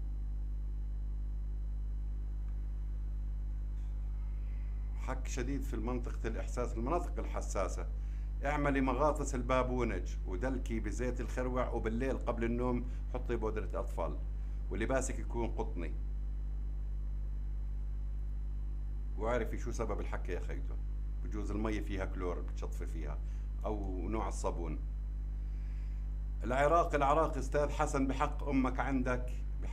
Speaker 1: حك شديد في منطقة الإحساس، المناطق الحساسة. اعملي مغاطس البابونج ودلكي بزيت الخروع، وبالليل قبل النوم حطي بودرة أطفال، ولباسك يكون قطني. واعرفي شو سبب الحكة يا خيتو. بجوز المية فيها كلور بتشطفي فيها، أو نوع الصابون. العراق استاذ حسن، بحق امك عندك،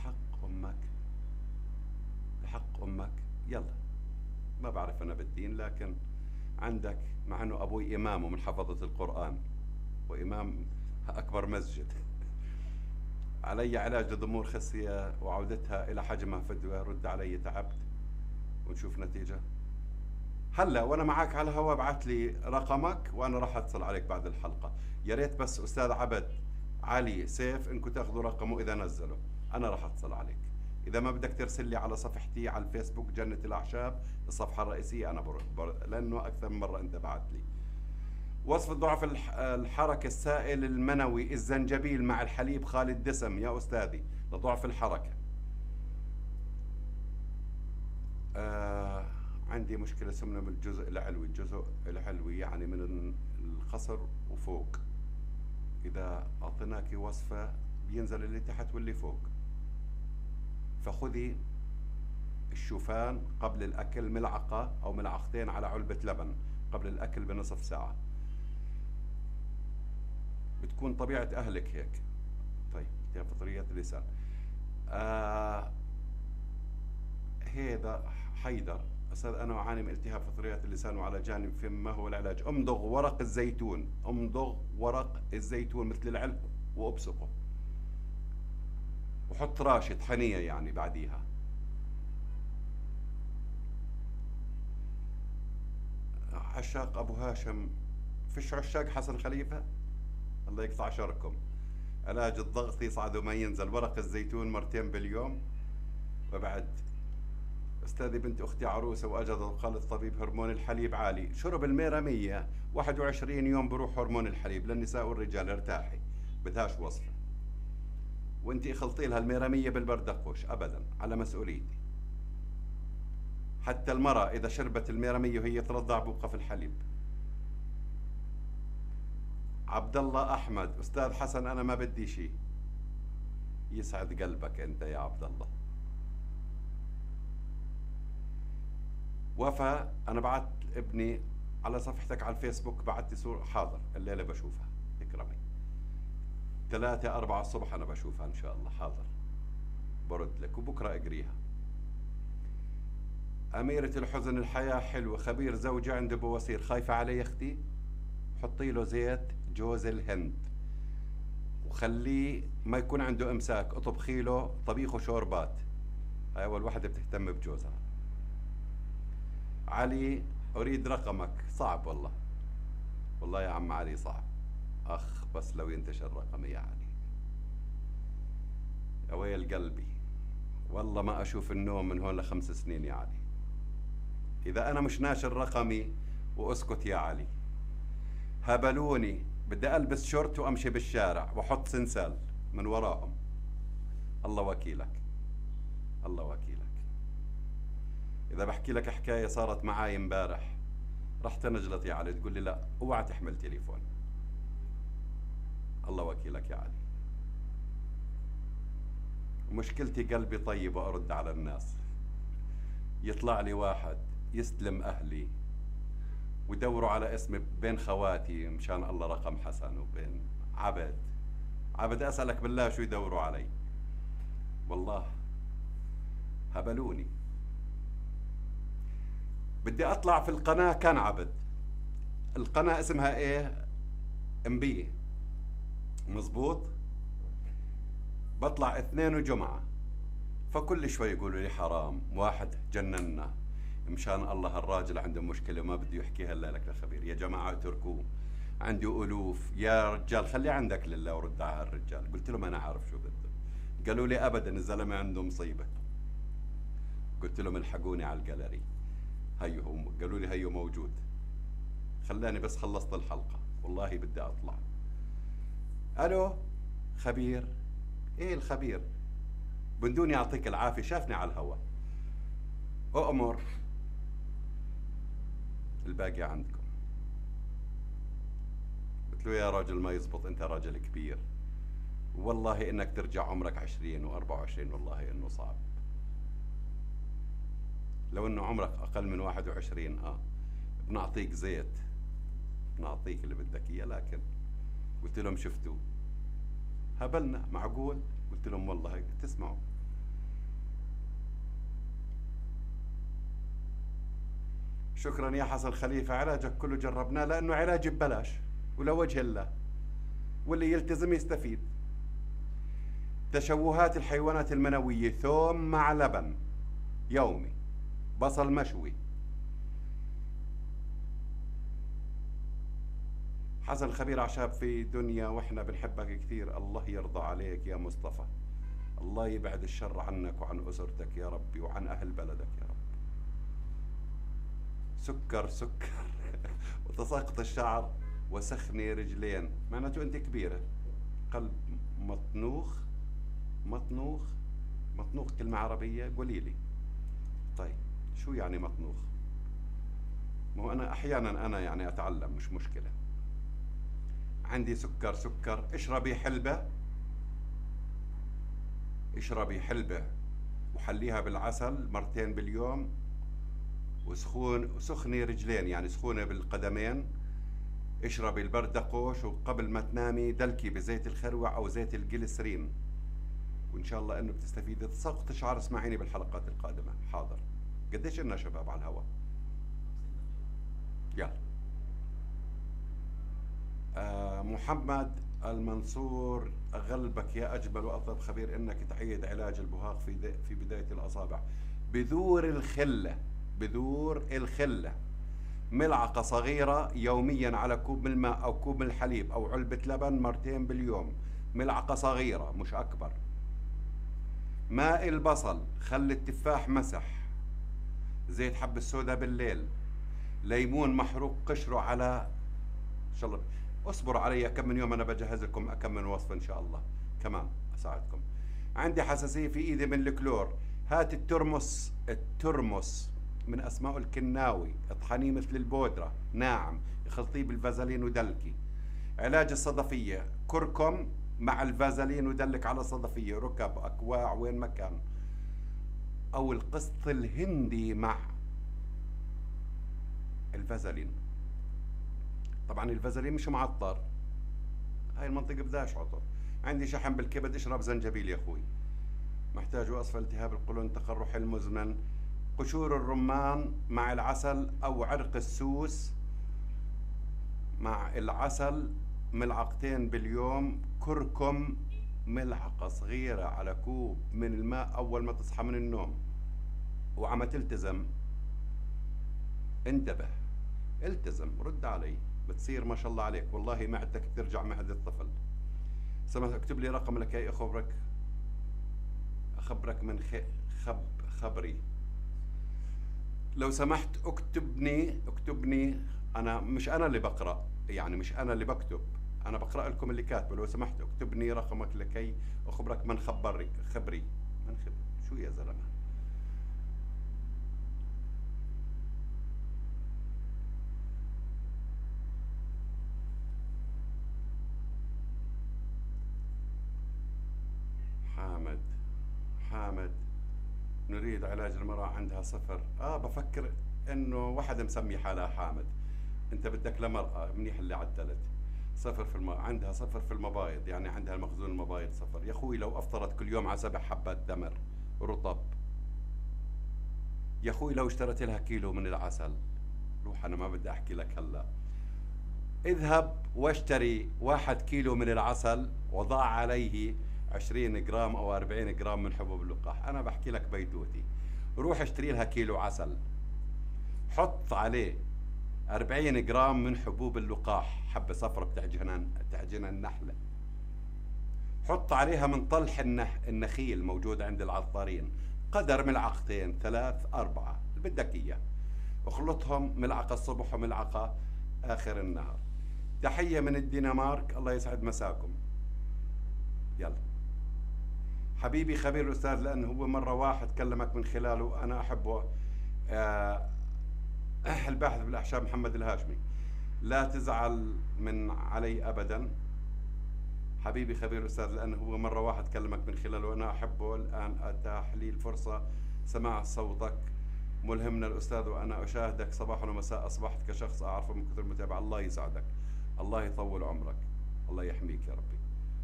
Speaker 1: بحق امك. يلا. ما بعرف انا بالدين، لكن عندك، مع انه ابوي امام ومن حفظة القرآن وامام اكبر مسجد. علي علاج لضمور خصية وعودتها الى حجمها فدوى. رد علي، تعبت ونشوف نتيجة. هلا وانا معك على الهواء ابعث لي رقمك وانا راح اتصل عليك بعد الحلقة. يا ريت بس استاذ عبد علي سيف انكم تاخذوا رقمه اذا نزله، انا راح اتصل عليك. اذا ما بدك ترسل لي على صفحتي على الفيسبوك جنة الاعشاب، الصفحة الرئيسية، انا برد لانه اكثر من مرة انت بعت لي. وصف ضعف الحركة، السائل المنوي، الزنجبيل مع الحليب خالي الدسم يا استاذي لضعف الحركة. عندي مشكلة سمنة من الجزء العلوي، يعني من الخصر وفوق. إذا أعطيناك وصفة بينزل اللي تحت واللي فوق. فخذي الشوفان قبل الأكل ملعقة أو ملعقتين على علبة لبن قبل الأكل بنصف ساعة. بتكون طبيعة أهلك هيك. طيب يا فطريات اللسان. هذا حيدر أستاذ، أنا أعاني من التهاب فطريات اللسان وعلى جانب فم، ما هو العلاج؟ امضغ ورق الزيتون مثل العلق وابصقه، وحط راشة حنية يعني بعديها. عشاق أبو هاشم، فيش عشاق حسن خليفة؟ الله يقطع شركم. علاج الضغط يصعد وما ينزل، ورق الزيتون مرتين باليوم. وبعد استاذي بنت اختي عروسه واجد وقال الطبيب هرمون الحليب عالي، شرب الميرامية 21 يوم بروح هرمون الحليب للنساء والرجال. ارتاحي، بدهاش وصفه. وانت خلطي لها الميرامية بالبردقوش ابدا، على مسؤوليتي. حتى المرأة اذا شربت الميرامية وهي ترضع بوقف الحليب. عبد الله احمد، استاذ حسن انا ما بدي شيء. يسعد قلبك انت يا عبد الله. وفاء، انا بعت ابني على صفحتك على الفيسبوك، بعت لي صورة. حاضر الليلة بشوفها، اكرمي. 3-4 الصبح انا بشوفها ان شاء الله. حاضر برد لك، وبكرة اقريها. أميرة الحزن، الحياة حلوة، خبير زوجة عنده بواسير، خايفة علي اختي؟ حطي له زيت جوز الهند وخليه ما يكون عنده امساك، اطبخي له طبيخ وشوربات. هاي اول وحدة بتهتم بجوزها. علي اريد رقمك. صعب والله يا عم علي صعب. بس لو ينتشر رقمي يعني. يا ويل قلبي. والله ما اشوف النوم من هون ل5 سنين يا علي. اذا انا مش ناشر رقمي واسكت يا علي. هبلوني بدي البس شورت وامشي بالشارع واحط سنسال من وراهم. الله وكيلك، الله وكيلك. اذا بحكي لك حكايه صارت معاي امبارح رح تنجلط يا علي، تقول لي لا اوعى تحمل تليفون. الله وكيلك يا علي. مشكلتي قلبي طيب وارد على الناس. يطلع لي واحد يستلم اهلي ويدوروا على اسمي بين خواتي مشان الله رقم حسن، وبين عبد اسالك بالله شو يدوروا علي. والله هبلوني. بدي اطلع في القناه كان عبد. القناه اسمها ايه؟ MB مزبوط. بطلع اثنين وجمعه، فكل شوي يقولوا لي حرام، واحد جننا مشان الله الراجل عنده مشكله ما بده يحكيها الا لك لخبير. يا جماعه اتركوه، عندي الوف. يا رجال خلي عندك لله ورد على الرجال. قلت لهم انا عارف شو بده. قالوا لي ابدا الزلمه عنده مصيبه. قلت لهم الحقوني على الجاليري. هيو هم قالوا لي هيو موجود. خلاني بس خلصت الحلقه والله بدي اطلع. الو خبير. ايه الخبير؟ بندوني يعطيك العافيه، شافني على الهوا. اؤمر. الباقي عندكم. قلت له يا راجل ما يزبط، انت راجل كبير، والله انك ترجع عمرك 20 و24 والله انه صعب. لو انه عمرك اقل من 21 بنعطيك زيت، بنعطيك اللي بدك اياه. لكن قلت لهم شفتوا هبلنا معقول؟ قلت لهم والله تسمعوا. شكرا يا حسن خليفة، علاجك كله جربناه لأنه علاج ببلاش ولوجه الله، واللي يلتزم يستفيد. تشوهات الحيوانات المنوية، ثوم مع لبن يومي، بصل مشوي. حسن خبير أعشاب في دنيا وإحنا بنحبك كثير. الله يرضى عليك يا مصطفى، الله يبعد الشر عنك وعن أسرتك يا ربي وعن أهل بلدك يا رب. سكر وتساقط الشعر وسخني رجلين، معناته أنت كبيرة. قلب مطنوخ كلمة عربية قولي لي. طيب شو يعني مطنوخ؟ ما هو أنا أحيانا أنا يعني أتعلم، مش مشكلة. عندي سكر. اشربي حلبة وحليها بالعسل مرتين باليوم، وسخني رجلين يعني سخونة بالقدمين. اشربي البردقوش، وقبل ما تنامي دلكي بزيت الخروع او زيت الجليسرين، وان شاء الله انه بتستفيدي. تساقط الشعر اسمعيني بالحلقات القادمة. حاضر. قديش لنا شباب على الهواء؟ يلا. محمد المنصور، أغلبك يا أجمل وأطيب خبير إنك تعيد علاج البهاق في بداية الأصابع بذور الخلة، ملعقة صغيرة يوميا على كوب من الماء أو كوب من الحليب أو علبة لبن مرتين باليوم. ملعقة صغيرة مش أكبر. ماء البصل، خل التفاح مسح، زيت حب السوداء بالليل، ليمون محروق قشره على إن شاء الله. اصبروا علي كم من يوم أنا بجهز لكم كم من وصفة إن شاء الله كمان أساعدكم. عندي حساسية في إيدي من الكلور. هات الترمس من أسماء الكناوي، اطحنيه مثل البودرة ناعم، اخلطيه بالفازلين ودلكي. علاج الصدفية، كركم مع الفازلين ودلك على صدفية، ركب، أكواع، وين ما كان. أو القسط الهندي مع الفازلين. طبعا الفازلين مش معطر، هاي المنطقة بدهاش عطر. عندي شحم بالكبد، اشرب زنجبيل يا اخوي. محتاج وصفة التهاب القولون، التقرح المزمن. قشور الرمان مع العسل او عرق السوس مع العسل ملعقتين باليوم. كركم ملعقة صغيرة على كوب من الماء اول ما تصحى من النوم. وعم تلتزم، انتبه، التزم، رد علي، بتصير ما شاء الله عليك والله معدتك ترجع معدة الطفل. سمح اكتب لي رقم لكي اخبرك من خبري. لو سمحت اكتبني. انا مش انا اللي بقرأ، يعني مش انا اللي بكتب، انا بقرأ لكم اللي كاتبه. لو سمحت اكتبني رقمك لكي اخبرك من خبري. من خبري شو يا زلمة؟ حامد، نريد علاج المرأة عندها صفر. بفكر انه واحد مسمي حالها حامد. انت بدك لمرأة، منيح اللي عدلت. صفر عندها صفر في المبايض، يعني عندها مخزون المبايض صفر. يا اخوي لو افطرت كل يوم على 7 حبات تمر رطب. يا اخوي لو اشتريت لها كيلو من العسل. روح، انا ما بدي احكي لك هلا. اذهب واشتري 1 كيلو من العسل وضع عليه 20 جرام او 40 جرام من حبوب اللقاح. انا بحكي لك بيتوتي. روح اشتري لها كيلو عسل، حط عليه 40 جرام من حبوب اللقاح، حبة صفرة بتعجن النحلة. حط عليها من طلح النخيل موجود عند العطارين، قدر ملعقتين 3 4 اللي بدك اياه. اخلطهم ملعقة الصبح وملعقة اخر النهار. تحية من الدنمارك، الله يسعد مساكم. يلا حبيبي خبير الأستاذ، لأنه هو مرة واحد كلمك من خلاله أنا أحبه. الباحث بالأحشاء محمد الهاشمي، لا تزعل من علي أبدا حبيبي خبير الأستاذ، لأنه هو مرة واحد كلمك من خلاله أنا أحبه. الآن أتاح لي الفرصة سماع صوتك، ملهمنا الأستاذ، وأنا أشاهدك صباحا ومساء. أصبحت كشخص أعرفه من كثر المتابعة. الله يسعدك، الله يطول عمرك، الله يحميك يا ربي.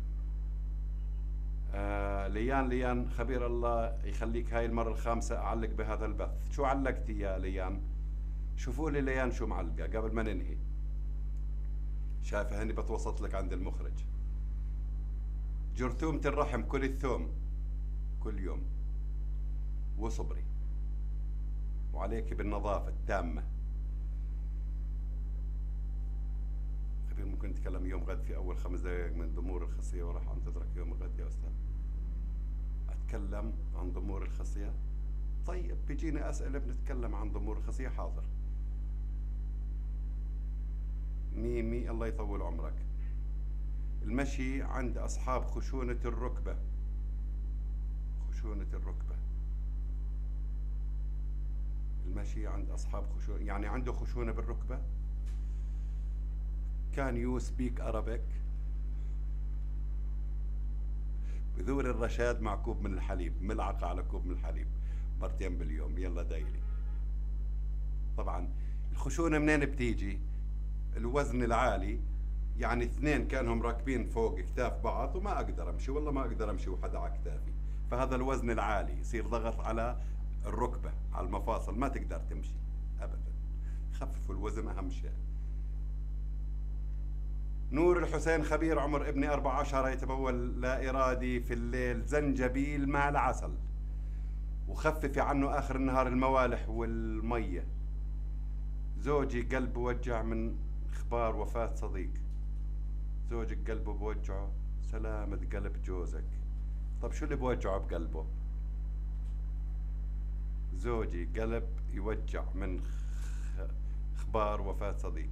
Speaker 1: ليان خبير، الله يخليك. هاي المرة الخامسة أعلق بهذا البث. شو علقتي يا ليان؟ شوفوا لي ليان شو معلقة قبل ما ننهي. شايفة هني بتوسط لك عند المخرج. جرثومة الرحم، كل الثوم كل يوم، وصبري، وعليك بالنظافة التامة. خبير ممكن نتكلم يوم غد في أول 5 دقائق من ضمور الخصية، وراح أنتظرك يوم غد يا أستاذ. أتكلم عن ضمور الخصية؟ طيب بيجيني أسئلة بنتكلم عن ضمور الخصية. حاضر. ميمي الله يطول عمرك. المشي عند أصحاب خشونة الركبة. المشي عند أصحاب خشونة، يعني عنده خشونة بالركبة. Can you speak Arabic؟ بذور الرشاد مع كوب من الحليب، ملعقة على كوب من الحليب 2 باليوم. يلا دايلي. طبعا الخشونة منين بتيجي؟ الوزن العالي، يعني 2 كانهم راكبين فوق كتاف بعض وما اقدر امشي، والله ما اقدر امشي وحدا على كتافي، فهذا الوزن العالي يصير ضغط على الركبة، على المفاصل، ما تقدر تمشي ابدا. خففوا الوزن اهم شيء. نور الحسين خبير، عمر ابني 14، يتبول لا إرادي في الليل، زنجبيل مع العسل، وخففي عنه آخر النهار الموالح والمية. زوجي قلبه وجع من إخبار وفاة صديق. زوجك قلبه بوجعه، سلامة قلب جوزك. طب شو اللي بوجعه بقلبه؟ زوجي قلب يوجع من إخبار وفاة صديق.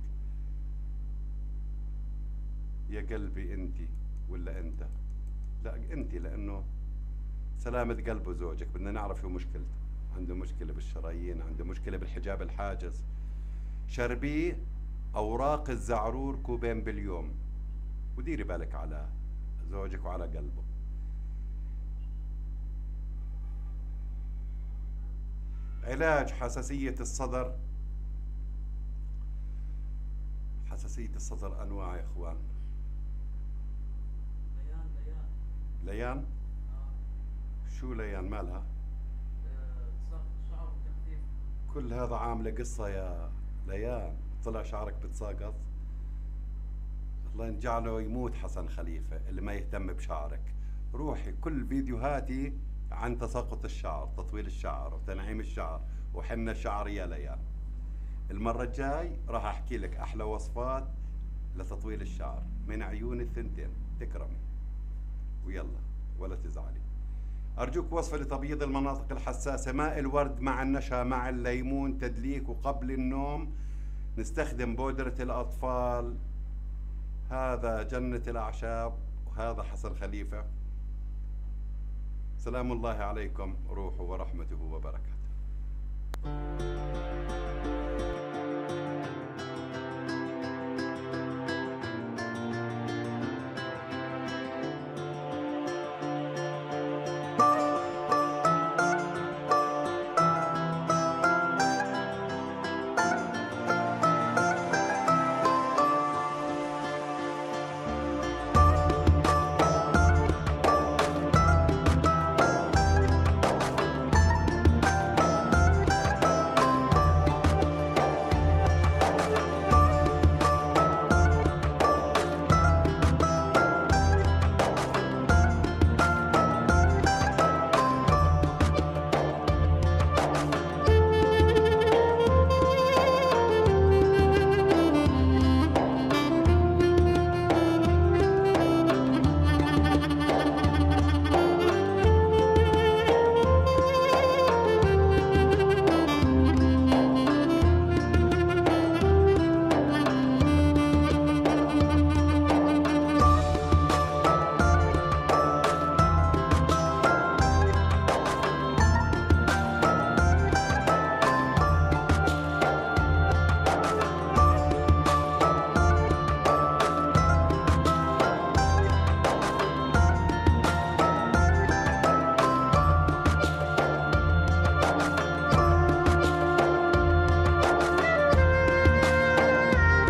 Speaker 1: يا قلبي انتي ولا انت؟ لا انتي، لانه سلامة قلبه زوجك، بدنا نعرف شو مشكلته. عنده مشكلة بالشرايين، عنده مشكلة بالحجاب الحاجز. شربيه اوراق الزعرور 2 باليوم، وديري بالك على زوجك وعلى قلبه. علاج حساسية الصدر. حساسية الصدر انواع يا اخوان. ليان؟ شو ليان مالها؟
Speaker 2: شعر تخفيف.
Speaker 1: كل هذا عاملة قصة يا ليان، طلع شعرك بتساقط. الله ينجعله يموت حسن خليفة اللي ما يهتم بشعرك. روحي، كل فيديوهاتي عن تساقط الشعر، تطويل الشعر وتنعيم الشعر وحنة الشعر يا ليان. المرة الجاي راح احكي لك احلى وصفات لتطويل الشعر من عيون الثنتين. تكرمي ويلا ولا تزعلي. أرجوك وصفة لتبييض المناطق الحساسة: ماء الورد مع النشا مع الليمون، تدليك، وقبل النوم نستخدم بودرة الأطفال. هذا جنة الأعشاب، وهذا حسن خليفة. سلام الله عليكم، روحه ورحمته وبركاته.